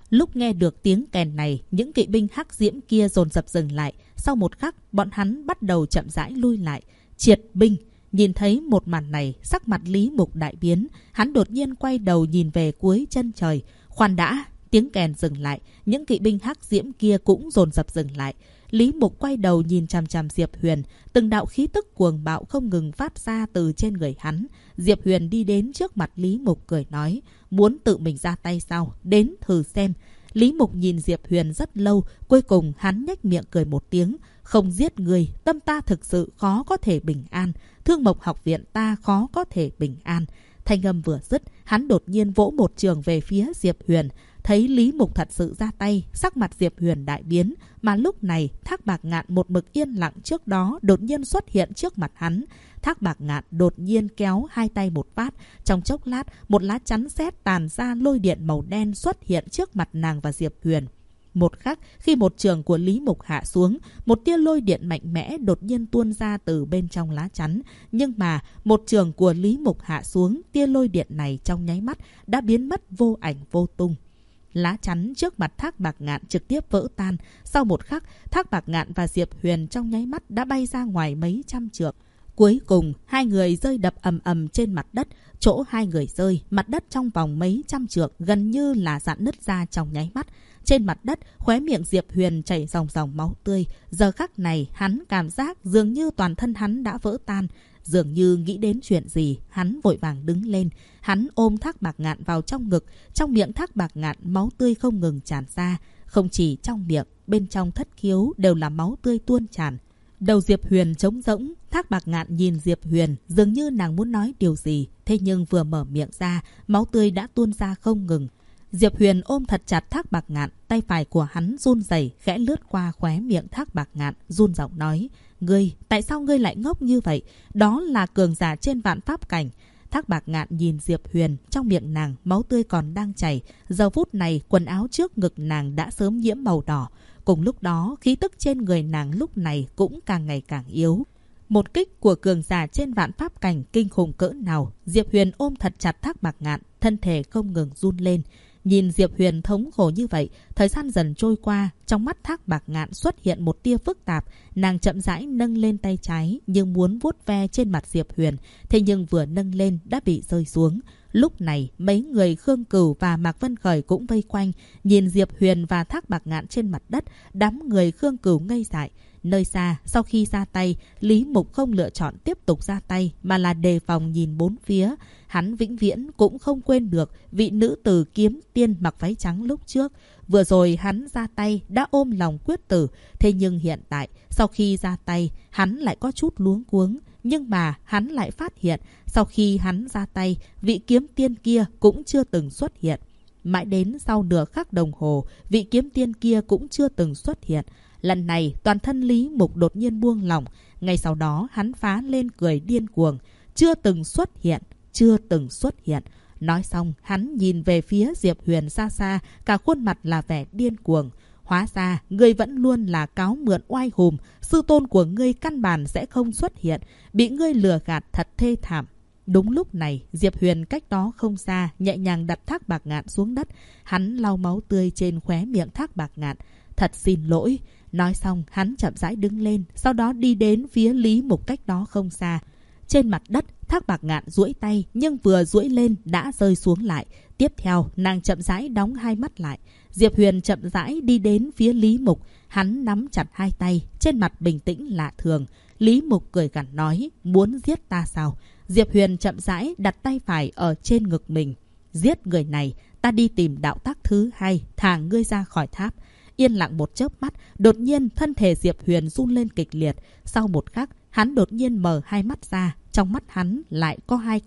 Lúc nghe được tiếng kèn này, những kỵ binh hắc diễm kia dồn dập dừng lại. Sau một khắc, bọn hắn bắt đầu chậm rãi lui lại. Triệt binh! Nhìn thấy một màn này, sắc mặt Lý Mục đại biến. Hắn đột nhiên quay đầu nhìn về cuối chân trời. Khoan đã! Tiếng kèn dừng lại, những kỵ binh hắc diễm kia cũng dồn dập dừng lại. Lý Mục quay đầu nhìn chằm chằm Diệp Huyền, từng đạo khí tức cuồng bạo không ngừng phát ra từ trên người hắn. Diệp Huyền đi đến trước mặt Lý Mục cười nói, muốn tự mình ra tay sao? Đến thử xem. Lý Mục nhìn Diệp Huyền rất lâu, cuối cùng hắn nhếch miệng cười một tiếng. Không giết người, tâm ta thực sự khó có thể bình an. Thương Mộc học viện ta khó có thể bình an. Thanh âm vừa dứt, hắn đột nhiên vỗ một trường về phía Diệp Huyền. Thấy Lý Mục thật sự ra tay, sắc mặt Diệp Huyền đại biến. Mà lúc này, Thác Bạc Ngạn một mực yên lặng trước đó đột nhiên xuất hiện trước mặt hắn. Thác Bạc Ngạn đột nhiên kéo hai tay một phát. Trong chốc lát, một lá chắn sét tàn ra lôi điện màu đen xuất hiện trước mặt nàng và Diệp Huyền. Một khắc, khi một trường của Lý Mục hạ xuống, một tia lôi điện mạnh mẽ đột nhiên tuôn ra từ bên trong lá chắn. Nhưng mà, một trường của Lý Mục hạ xuống, tia lôi điện này trong nháy mắt đã biến mất vô ảnh vô tung. Lá chắn trước mặt Thác Bạc Ngạn trực tiếp vỡ tan. Sau một khắc, Thác Bạc Ngạn và Diệp Huyền trong nháy mắt đã bay ra ngoài mấy trăm trượng. Cuối cùng, hai người rơi đập ầm ầm trên mặt đất. Chỗ hai người rơi, mặt đất trong vòng mấy trăm trượng gần như là rạn nứt ra trong nháy mắt. Trên mặt đất, khóe miệng Diệp Huyền chảy dòng dòng máu tươi. Giờ khắc này, hắn cảm giác dường như toàn thân hắn đã vỡ tan. Dường như nghĩ đến chuyện gì, hắn vội vàng đứng lên. Hắn ôm Thác Bạc Ngạn vào trong ngực. Trong miệng Thác Bạc Ngạn, máu tươi không ngừng tràn ra. Không chỉ trong miệng, bên trong thất khiếu đều là máu tươi tuôn tràn. Đầu Diệp Huyền trống rỗng. Thác Bạc Ngạn nhìn Diệp Huyền, dường như nàng muốn nói điều gì. Thế nhưng vừa mở miệng ra, máu tươi đã tuôn ra không ngừng. Diệp Huyền ôm thật chặt Thác Bạc Ngạn, tay phải của hắn run rẩy khẽ lướt qua khóe miệng Thác Bạc Ngạn, run giọng nói: "Ngươi, tại sao ngươi lại ngốc như vậy? Đó là cường giả trên vạn pháp cảnh." Thác Bạc Ngạn nhìn Diệp Huyền, trong miệng nàng máu tươi còn đang chảy. Giờ phút này, quần áo trước ngực nàng đã sớm nhiễm màu đỏ. Cùng lúc đó, khí tức trên người nàng lúc này cũng càng ngày càng yếu. Một kích của cường giả trên vạn pháp cảnh kinh khủng cỡ nào? Diệp Huyền ôm thật chặt Thác Bạc Ngạn, thân thể không ngừng run lên. Nhìn Diệp Huyền thống khổ như vậy, thời gian dần trôi qua, trong mắt Thác Bạc Ngạn xuất hiện một tia phức tạp. Nàng chậm rãi nâng lên tay trái, nhưng muốn vuốt ve trên mặt Diệp Huyền. Thế nhưng vừa nâng lên đã bị rơi xuống. Lúc này, mấy người Khương Cửu và Mạc Vân Khởi cũng vây quanh, nhìn Diệp Huyền và Thác Bạc Ngạn trên mặt đất. Đám người Khương Cửu ngây dại. Nơi xa, sau khi ra tay, Lý Mục không lựa chọn tiếp tục ra tay, mà là đề phòng nhìn bốn phía. Hắn vĩnh viễn cũng không quên được vị nữ tử kiếm tiên mặc váy trắng lúc trước. Vừa rồi hắn ra tay đã ôm lòng quyết tử. Thế nhưng hiện tại, sau khi ra tay, hắn lại có chút luống cuống. Nhưng mà hắn lại phát hiện, sau khi hắn ra tay, vị kiếm tiên kia cũng chưa từng xuất hiện. Mãi đến sau nửa khắc đồng hồ, vị kiếm tiên kia cũng chưa từng xuất hiện. Lần này, toàn thân Lý Mục đột nhiên buông lỏng. Ngay sau đó, hắn phá lên cười điên cuồng. Chưa từng xuất hiện, chưa từng xuất hiện. Nói xong, hắn nhìn về phía Diệp Huyền xa xa, cả khuôn mặt là vẻ điên cuồng. Hóa ra, ngươi vẫn luôn là cáo mượn oai hùm. Sư tôn của ngươi căn bản sẽ không xuất hiện. Bị ngươi lừa gạt thật thê thảm. Đúng lúc này, Diệp Huyền cách đó không xa, nhẹ nhàng đặt Thác Bạc Ngạn xuống đất. Hắn lau máu tươi trên khóe miệng Thác Bạc Ngạn. Thật xin lỗi. Nói xong, hắn chậm rãi đứng lên, sau đó đi đến phía Lý Mục cách đó không xa. Trên mặt đất, Thác Bạc Ngạn duỗi tay, nhưng vừa duỗi lên đã rơi xuống lại. Tiếp theo, nàng chậm rãi đóng hai mắt lại. Diệp Huyền chậm rãi đi đến phía Lý Mục. Hắn nắm chặt hai tay, trên mặt bình tĩnh lạ thường. Lý Mục cười gằn nói: "Muốn giết ta sao?" Diệp Huyền chậm rãi đặt tay phải ở trên ngực mình. "Giết người này, ta đi tìm đạo tác thứ hai, thả ngươi ra khỏi tháp." Yên lặng một chớp mắt, đột nhiên thân thể Diệp Huyền run lên kịch liệt. Sau một khắc, hắn đột nhiên mở hai mắt ra. Trong mắt hắn lại có hai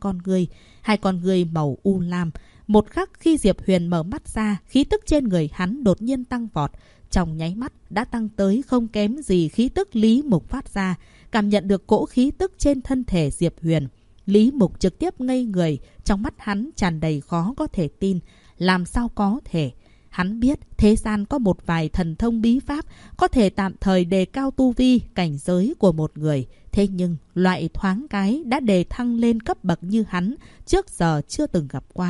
con ngươi màu u lam. Một khắc khi Diệp Huyền mở mắt ra, khí tức trên người hắn đột nhiên tăng vọt. Trong nháy mắt đã tăng tới không kém gì khí tức Lý Mục phát ra. Cảm nhận được cỗ khí tức trên thân thể Diệp Huyền, Lý Mục trực tiếp ngây người. Trong mắt hắn tràn đầy khó có thể tin. Làm sao có thể? Hắn biết thế gian có một vài thần thông bí pháp có thể tạm thời đề cao tu vi, cảnh giới của một người. Thế nhưng loại thoáng cái đã đề thăng lên cấp bậc như hắn trước giờ chưa từng gặp qua.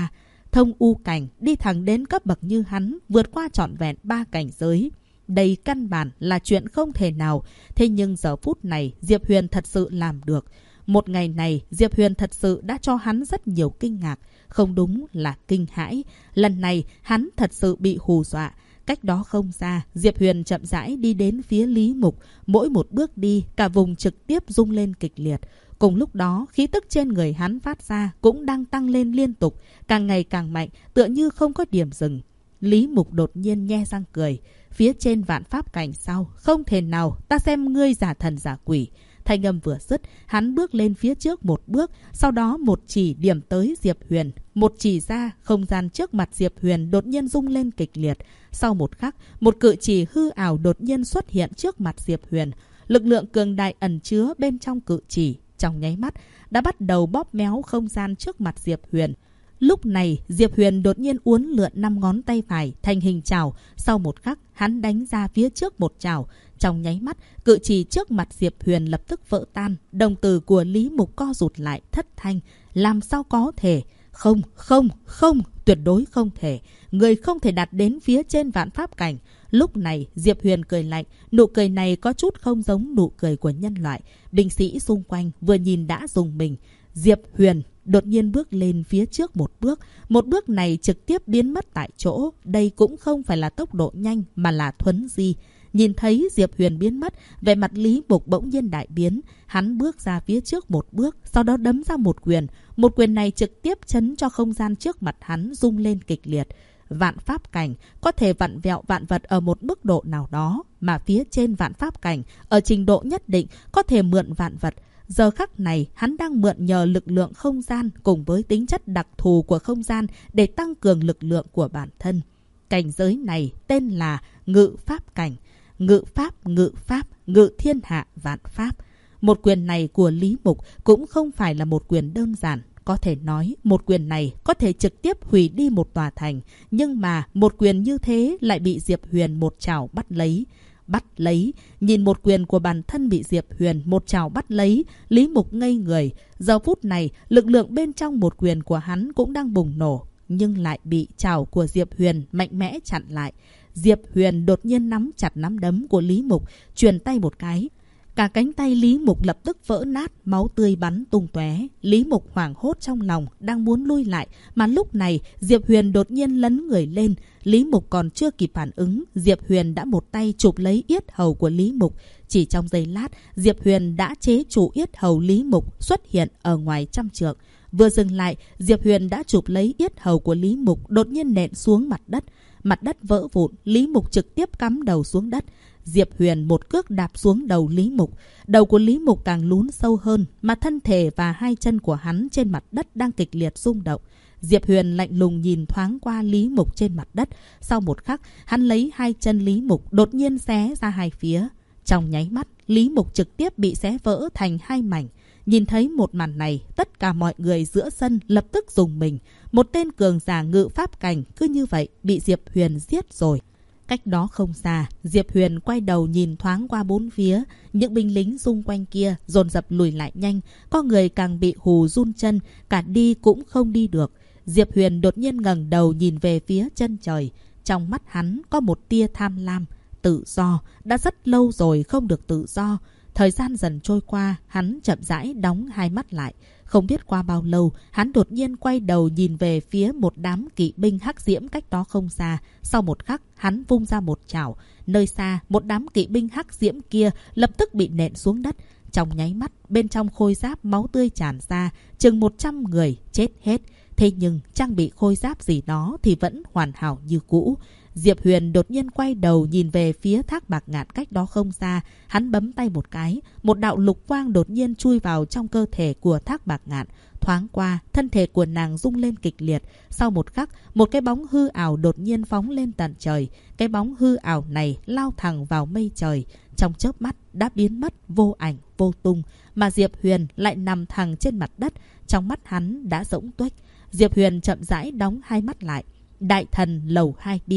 thông u cảnh, đi thẳng đến cấp bậc như hắn, vượt qua trọn vẹn 3 cảnh giới. Đây căn bản là chuyện không thể nào. Thế nhưng giờ phút này Diệp Huyền thật sự làm được. Một ngày này Diệp Huyền thật sự đã cho hắn rất nhiều kinh ngạc. Không đúng là kinh hãi. Lần này hắn thật sự bị hù dọa. Cách đó không xa, Diệp Huyền chậm rãi đi đến phía Lý Mục. Mỗi một bước đi, cả vùng trực tiếp rung lên kịch liệt. Cùng lúc đó, khí tức trên người hắn phát ra cũng đang tăng lên liên tục, càng ngày càng mạnh, tựa như không có điểm dừng. Lý Mục đột nhiên nhe răng cười. Phía trên vạn pháp cảnh sao? Không thể nào, ta xem ngươi giả thần giả quỷ. Thanh âm vừa dứt, hắn bước lên phía trước một bước, sau đó một chỉ điểm tới Diệp Huyền. Một chỉ ra, không gian trước mặt Diệp Huyền đột nhiên rung lên kịch liệt. Sau một khắc, một cự chỉ hư ảo đột nhiên xuất hiện trước mặt Diệp Huyền. Lực lượng cường đại ẩn chứa bên trong cự chỉ, trong nháy mắt, đã bắt đầu bóp méo không gian trước mặt Diệp Huyền. Lúc này, Diệp Huyền đột nhiên uốn lượn 5 ngón tay phải thành hình chảo. Sau một khắc, hắn đánh ra phía trước một chảo. Trong nháy mắt, cự chỉ trước mặt Diệp Huyền lập tức vỡ tan. Đồng tử của Lý Mục co rụt lại thất thanh. Làm sao có thể? Không, không, không, tuyệt đối không thể. Người không thể đạt đến phía trên vạn pháp cảnh. Lúc này, Diệp Huyền cười lạnh. Nụ cười này có chút không giống nụ cười của nhân loại. Binh sĩ xung quanh vừa nhìn đã rùng mình. Diệp Huyền đột nhiên bước lên phía trước một bước. Một bước này trực tiếp biến mất tại chỗ. Đây cũng không phải là tốc độ nhanh mà là thuấn di. Nhìn thấy Diệp Huyền biến mất, vẻ mặt Lý Mục bỗng nhiên đại biến. Hắn bước ra phía trước một bước, sau đó đấm ra một quyền. Một quyền này trực tiếp chấn cho không gian trước mặt hắn rung lên kịch liệt. Vạn pháp cảnh có thể vặn vẹo vạn vật ở một mức độ nào đó, mà phía trên vạn pháp cảnh ở trình độ nhất định có thể mượn vạn vật. Giờ khắc này, hắn đang mượn nhờ lực lượng không gian cùng với tính chất đặc thù của không gian để tăng cường lực lượng của bản thân. Cảnh giới này tên là ngự pháp cảnh. Ngự pháp, ngự thiên hạ vạn pháp. Một quyền này của Lý Mục cũng không phải là một quyền đơn giản. Có thể nói một quyền này có thể trực tiếp hủy đi một tòa thành. Nhưng mà một quyền như thế lại bị Diệp Huyền một chảo bắt lấy. Bắt lấy, nhìn một quyền của bản thân bị Diệp Huyền một chảo bắt lấy, Lý Mục ngây người. Giờ phút này, lực lượng bên trong một quyền của hắn cũng đang bùng nổ, nhưng lại bị chảo của Diệp Huyền mạnh mẽ chặn lại. Diệp Huyền đột nhiên nắm chặt nắm đấm của Lý Mục, chuyền tay một cái. Cả cánh tay Lý Mục lập tức vỡ nát, máu tươi bắn tung tóe. Lý Mục hoảng hốt trong lòng, đang muốn lui lại, mà lúc này Diệp Huyền đột nhiên lấn người lên. Lý Mục còn chưa kịp phản ứng, Diệp Huyền đã một tay chụp lấy yết hầu của Lý Mục. Chỉ trong giây lát, Diệp Huyền đã chế trụ yết hầu Lý Mục xuất hiện ở ngoài trăm trượng. Vừa dừng lại, Diệp Huyền đã chụp lấy yết hầu của Lý Mục, đột nhiên nện xuống mặt đất. Mặt đất vỡ vụn, Lý Mục trực tiếp cắm đầu xuống đất. Diệp Huyền một cước đạp xuống đầu Lý Mục. Đầu của Lý Mục càng lún sâu hơn, mà thân thể và hai chân của hắn trên mặt đất đang kịch liệt rung động. Diệp Huyền lạnh lùng nhìn thoáng qua Lý Mục trên mặt đất. Sau một khắc, hắn lấy hai chân Lý Mục đột nhiên xé ra hai phía. Trong nháy mắt, Lý Mục trực tiếp bị xé vỡ thành hai mảnh. Nhìn thấy một màn này, tất cả mọi người giữa sân lập tức rùng mình. Một tên cường giả ngự pháp cảnh cứ như vậy bị Diệp Huyền giết rồi. Cách đó không xa, Diệp Huyền quay đầu nhìn thoáng qua bốn phía. Những binh lính xung quanh kia dồn dập lùi lại nhanh. Có người càng bị hù run chân, cả đi cũng không đi được. Diệp Huyền đột nhiên ngẩng đầu nhìn về phía chân trời. Trong mắt hắn có một tia tham lam. Tự do, đã rất lâu rồi không được tự do. Thời gian dần trôi qua, hắn chậm rãi đóng hai mắt lại. Không biết qua bao lâu, hắn đột nhiên quay đầu nhìn về phía một đám kỵ binh hắc diễm cách đó không xa. Sau một khắc, hắn vung ra một chảo. Nơi xa, một đám kỵ binh hắc diễm kia lập tức bị nện xuống đất. Trong nháy mắt, bên trong khôi giáp máu tươi tràn ra, chừng 100 người chết hết. Thế nhưng, trang bị khôi giáp gì đó thì vẫn hoàn hảo như cũ. Diệp Huyền đột nhiên quay đầu nhìn về phía Thác Bạc Ngạn cách đó không xa. Hắn bấm tay một cái. Một đạo lục quang đột nhiên chui vào trong cơ thể của Thác Bạc Ngạn. Thoáng qua, thân thể của nàng rung lên kịch liệt. Sau một khắc, một cái bóng hư ảo đột nhiên phóng lên tận trời. Cái bóng hư ảo này lao thẳng vào mây trời. Trong chớp mắt đã biến mất vô ảnh vô tung. Mà Diệp Huyền lại nằm thẳng trên mặt đất. Trong mắt hắn đã rỗng tuếch. Diệp Huyền chậm rãi đóng hai mắt lại. Đại thần lầu 2 đi.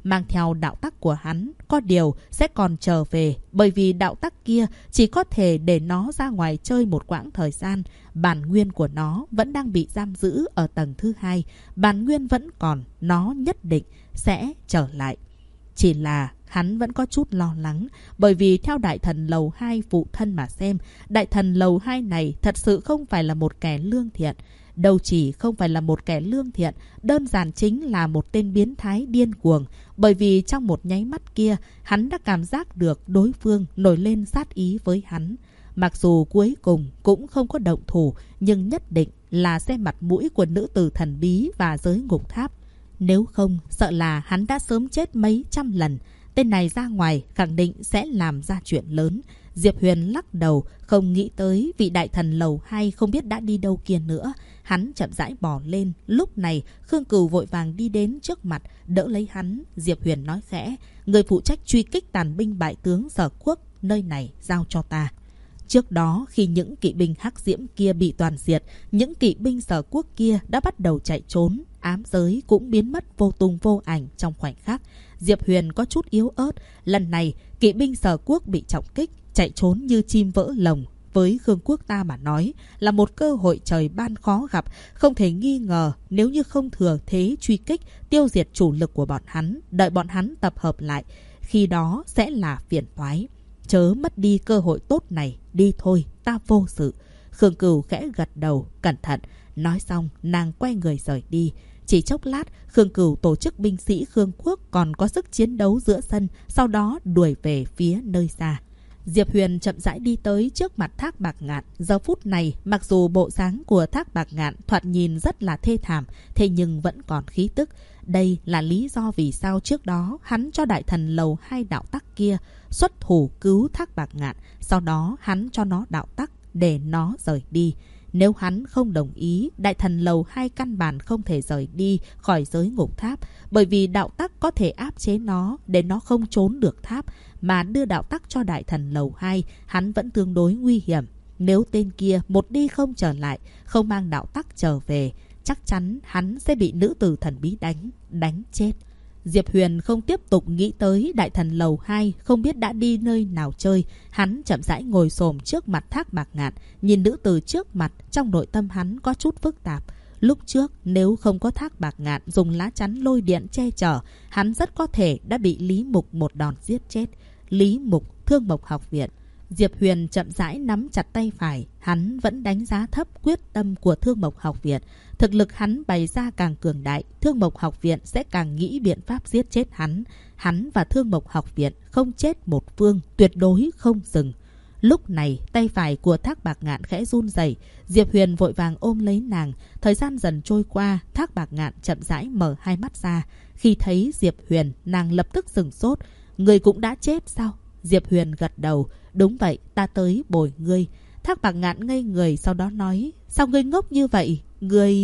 mang theo đạo tắc của hắn, có điều sẽ còn trở về, bởi vì đạo tắc kia chỉ có thể để nó ra ngoài chơi một quãng thời gian. Bản nguyên của nó vẫn đang bị giam giữ ở tầng thứ 2. Bản nguyên vẫn còn, nó nhất định sẽ trở lại. Chỉ là hắn vẫn có chút lo lắng, bởi vì theo đại thần lầu 2 phụ thân mà xem, đại thần lầu 2 này thật sự không phải là một kẻ lương thiện. Đâu chỉ không phải là một kẻ lương thiện, đơn giản chính là một tên biến thái điên cuồng. Bởi vì trong một nháy mắt kia, hắn đã cảm giác được đối phương nổi lên sát ý với hắn. Mặc dù cuối cùng cũng không có động thủ, nhưng nhất định là xem mặt mũi của nữ tử thần bí và giới ngục tháp. Nếu không, sợ là hắn đã sớm chết mấy trăm lần. Tên này ra ngoài khẳng định sẽ làm ra chuyện lớn. Diệp Huyền lắc đầu, không nghĩ tới vị đại thần lầu 2 không biết đã đi đâu kia nữa. Hắn chậm rãi bò lên. Lúc này, Khương Cửu vội vàng đi đến trước mặt, đỡ lấy hắn. Diệp Huyền nói khẽ, người phụ trách truy kích tàn binh bại tướng Sở Quốc, nơi này giao cho ta. Trước đó, khi những kỵ binh hắc diễm kia bị toàn diệt, những kỵ binh Sở Quốc kia đã bắt đầu chạy trốn. Ám giới cũng biến mất vô tung vô ảnh trong khoảnh khắc. Diệp Huyền có chút yếu ớt. Lần này, kỵ binh Sở Quốc bị trọng kích, chạy trốn như chim vỡ lồng. Với Khương Quốc ta mà nói, là một cơ hội trời ban khó gặp. Không thể nghi ngờ, nếu như không thừa thế truy kích, tiêu diệt chủ lực của bọn hắn, đợi bọn hắn tập hợp lại, khi đó sẽ là phiền toái. Chớ mất đi cơ hội tốt này, đi thôi, ta vô sự. Khương Cửu khẽ gật đầu, cẩn thận. Nói xong, nàng quay người rời đi. Chỉ chốc lát, Khương Cửu tổ chức binh sĩ Khương Quốc còn có sức chiến đấu giữa sân, sau đó đuổi về phía nơi xa. Diệp Huyền chậm rãi đi tới trước mặt Thác Bạc Ngạn. Giờ phút này, mặc dù bộ dáng của Thác Bạc Ngạn thoạt nhìn rất là thê thảm, thế nhưng vẫn còn khí tức. Đây là lý do vì sao trước đó hắn cho đại thần lầu 2 đạo tắc kia xuất thủ cứu Thác Bạc Ngạn, sau đó hắn cho nó đạo tắc để nó rời đi. Nếu hắn không đồng ý, đại thần lầu 2 căn bản không thể rời đi khỏi giới ngục tháp, bởi vì đạo tắc có thể áp chế nó để nó không trốn được tháp, mà đưa đạo tắc cho đại thần lầu 2, hắn vẫn tương đối nguy hiểm. Nếu tên kia một đi không trở lại, không mang đạo tắc trở về, chắc chắn hắn sẽ bị nữ tử thần bí đánh chết. Diệp Huyền không tiếp tục nghĩ tới đại thần lầu 2 không biết đã đi nơi nào chơi. Hắn chậm rãi ngồi xổm trước mặt Thác Bạc Ngạn, nhìn nữ tử trước mặt, trong nội tâm hắn có chút phức tạp. Lúc trước nếu không có Thác Bạc Ngạn dùng lá chắn lôi điện che chở, hắn rất có thể đã bị Lý Mục một đòn giết chết. Lý Mục, Thương Mộc học viện. Diệp Huyền chậm rãi nắm chặt tay phải, hắn vẫn đánh giá thấp quyết tâm của Thương Mộc học viện. Thực lực hắn bày ra càng cường đại, Thương Mộc học viện sẽ càng nghĩ biện pháp giết chết hắn. Hắn và Thương Mộc học viện không chết một phương, tuyệt đối không dừng. Lúc này, tay phải của Thác Bạc Ngạn khẽ run rẩy. Diệp Huyền vội vàng ôm lấy nàng. Thời gian dần trôi qua, Thác Bạc Ngạn chậm rãi mở hai mắt ra. Khi thấy Diệp Huyền, nàng lập tức sửng sốt. Người cũng đã chết sao? Diệp Huyền gật đầu. Đúng vậy, ta tới bồi ngươi. Thác Bạc Ngạn ngây người, sau đó nói, sao ngươi ngốc như vậy? Ngươi...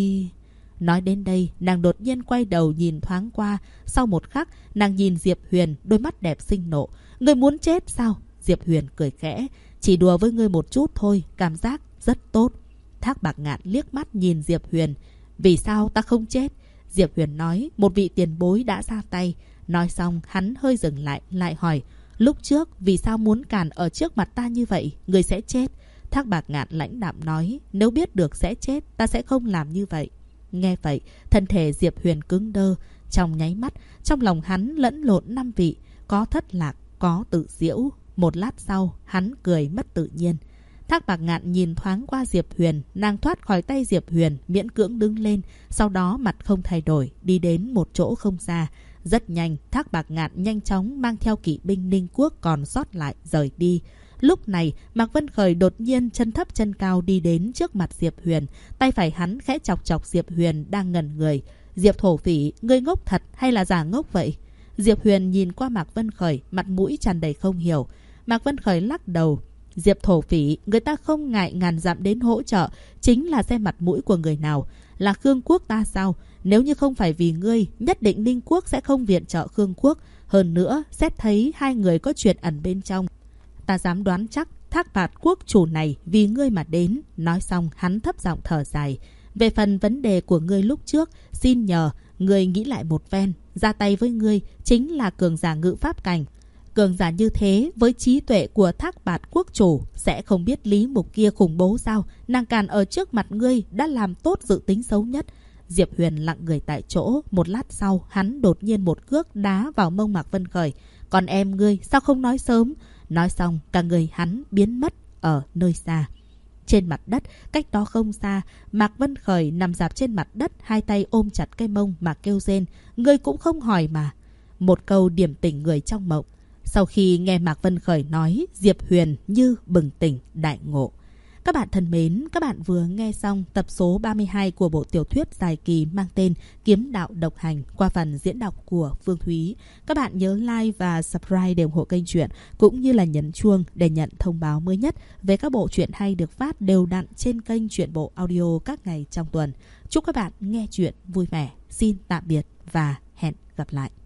Nói đến đây, nàng đột nhiên quay đầu nhìn thoáng qua. Sau một khắc, nàng nhìn Diệp Huyền, đôi mắt đẹp sinh nộ. Ngươi muốn chết sao? Diệp Huyền cười khẽ. Chỉ đùa với ngươi một chút thôi, cảm giác rất tốt. Thác Bạc Ngạn liếc mắt nhìn Diệp Huyền. Vì sao ta không chết? Diệp Huyền nói, một vị tiền bối đã ra tay. Nói xong, hắn hơi dừng lại, lại hỏi, lúc trước vì sao muốn cản ở trước mặt ta như vậy? Ngươi sẽ chết. Thác Bạc Ngạn lãnh đạm nói, nếu biết được sẽ chết, ta sẽ không làm như vậy. Nghe vậy, thân thể Diệp Huyền cứng đơ. Trong nháy mắt, trong lòng hắn lẫn lộn năm vị, có thất lạc, có tự giễu. Một lát sau, hắn cười mất tự nhiên. Thác Bạc Ngạn nhìn thoáng qua Diệp Huyền, nàng thoát khỏi tay Diệp Huyền, miễn cưỡng đứng lên, sau đó mặt không thay đổi, đi đến một chỗ không xa. Rất nhanh, Thác Bạc Ngạn nhanh chóng mang theo kỵ binh Ninh Quốc còn sót lại rời đi. Lúc này, Mạc Vân Khởi đột nhiên chân thấp chân cao đi đến trước mặt Diệp Huyền, tay phải hắn khẽ chọc chọc Diệp Huyền đang ngẩn người. Diệp thổ phỉ, ngươi ngốc thật hay là giả ngốc vậy? Diệp Huyền nhìn qua Mạc Vân Khởi, mặt mũi tràn đầy không hiểu. Mạc Vân Khởi lắc đầu. Diệp thổ phỉ, người ta không ngại ngàn dặm đến hỗ trợ, chính là xem mặt mũi của người nào. Là Khương Quốc ta sao? Nếu như không phải vì ngươi, nhất định Ninh Quốc sẽ không viện trợ Khương Quốc. Hơn nữa, xét thấy hai người có chuyện ẩn bên trong, ta dám đoán chắc Thác Bạt quốc chủ này vì ngươi mà đến. Nói xong, hắn thấp giọng thở dài. Về phần vấn đề của ngươi lúc trước, xin nhờ ngươi nghĩ lại một ven. ra tay với ngươi chính là cường giả ngự pháp cảnh. Cường giả như thế với trí tuệ của Thác Bạt quốc chủ sẽ không biết Lý Mục kia khủng bố sao? Nàng càn ở trước mặt ngươi đã làm tốt dự tính xấu nhất. Diệp Huyền lặng người tại chỗ. Một lát sau hắn đột nhiên một cước đá vào mông Mạc Vân Khởi. Còn em ngươi sao không nói sớm? Nói xong cả người hắn biến mất ở nơi xa. Trên mặt đất, cách đó không xa, Mạc Vân Khởi nằm rạp trên mặt đất, hai tay ôm chặt cái mông mà kêu rên. Ngươi cũng không hỏi mà. Một câu điểm tỉnh người trong mộng. Sau khi nghe Mạc Vân Khởi nói, Diệp Huyền như bừng tỉnh đại ngộ. Các bạn thân mến, các bạn vừa nghe xong tập số 32 của bộ tiểu thuyết dài kỳ mang tên Kiếm Đạo Độc Hành qua phần diễn đọc của Phương Thúy. Các bạn nhớ like và subscribe để ủng hộ kênh truyện, cũng như là nhấn chuông để nhận thông báo mới nhất về các bộ truyện hay được phát đều đặn trên kênh Truyện Bộ Audio các ngày trong tuần. Chúc các bạn nghe truyện vui vẻ. Xin tạm biệt và hẹn gặp lại.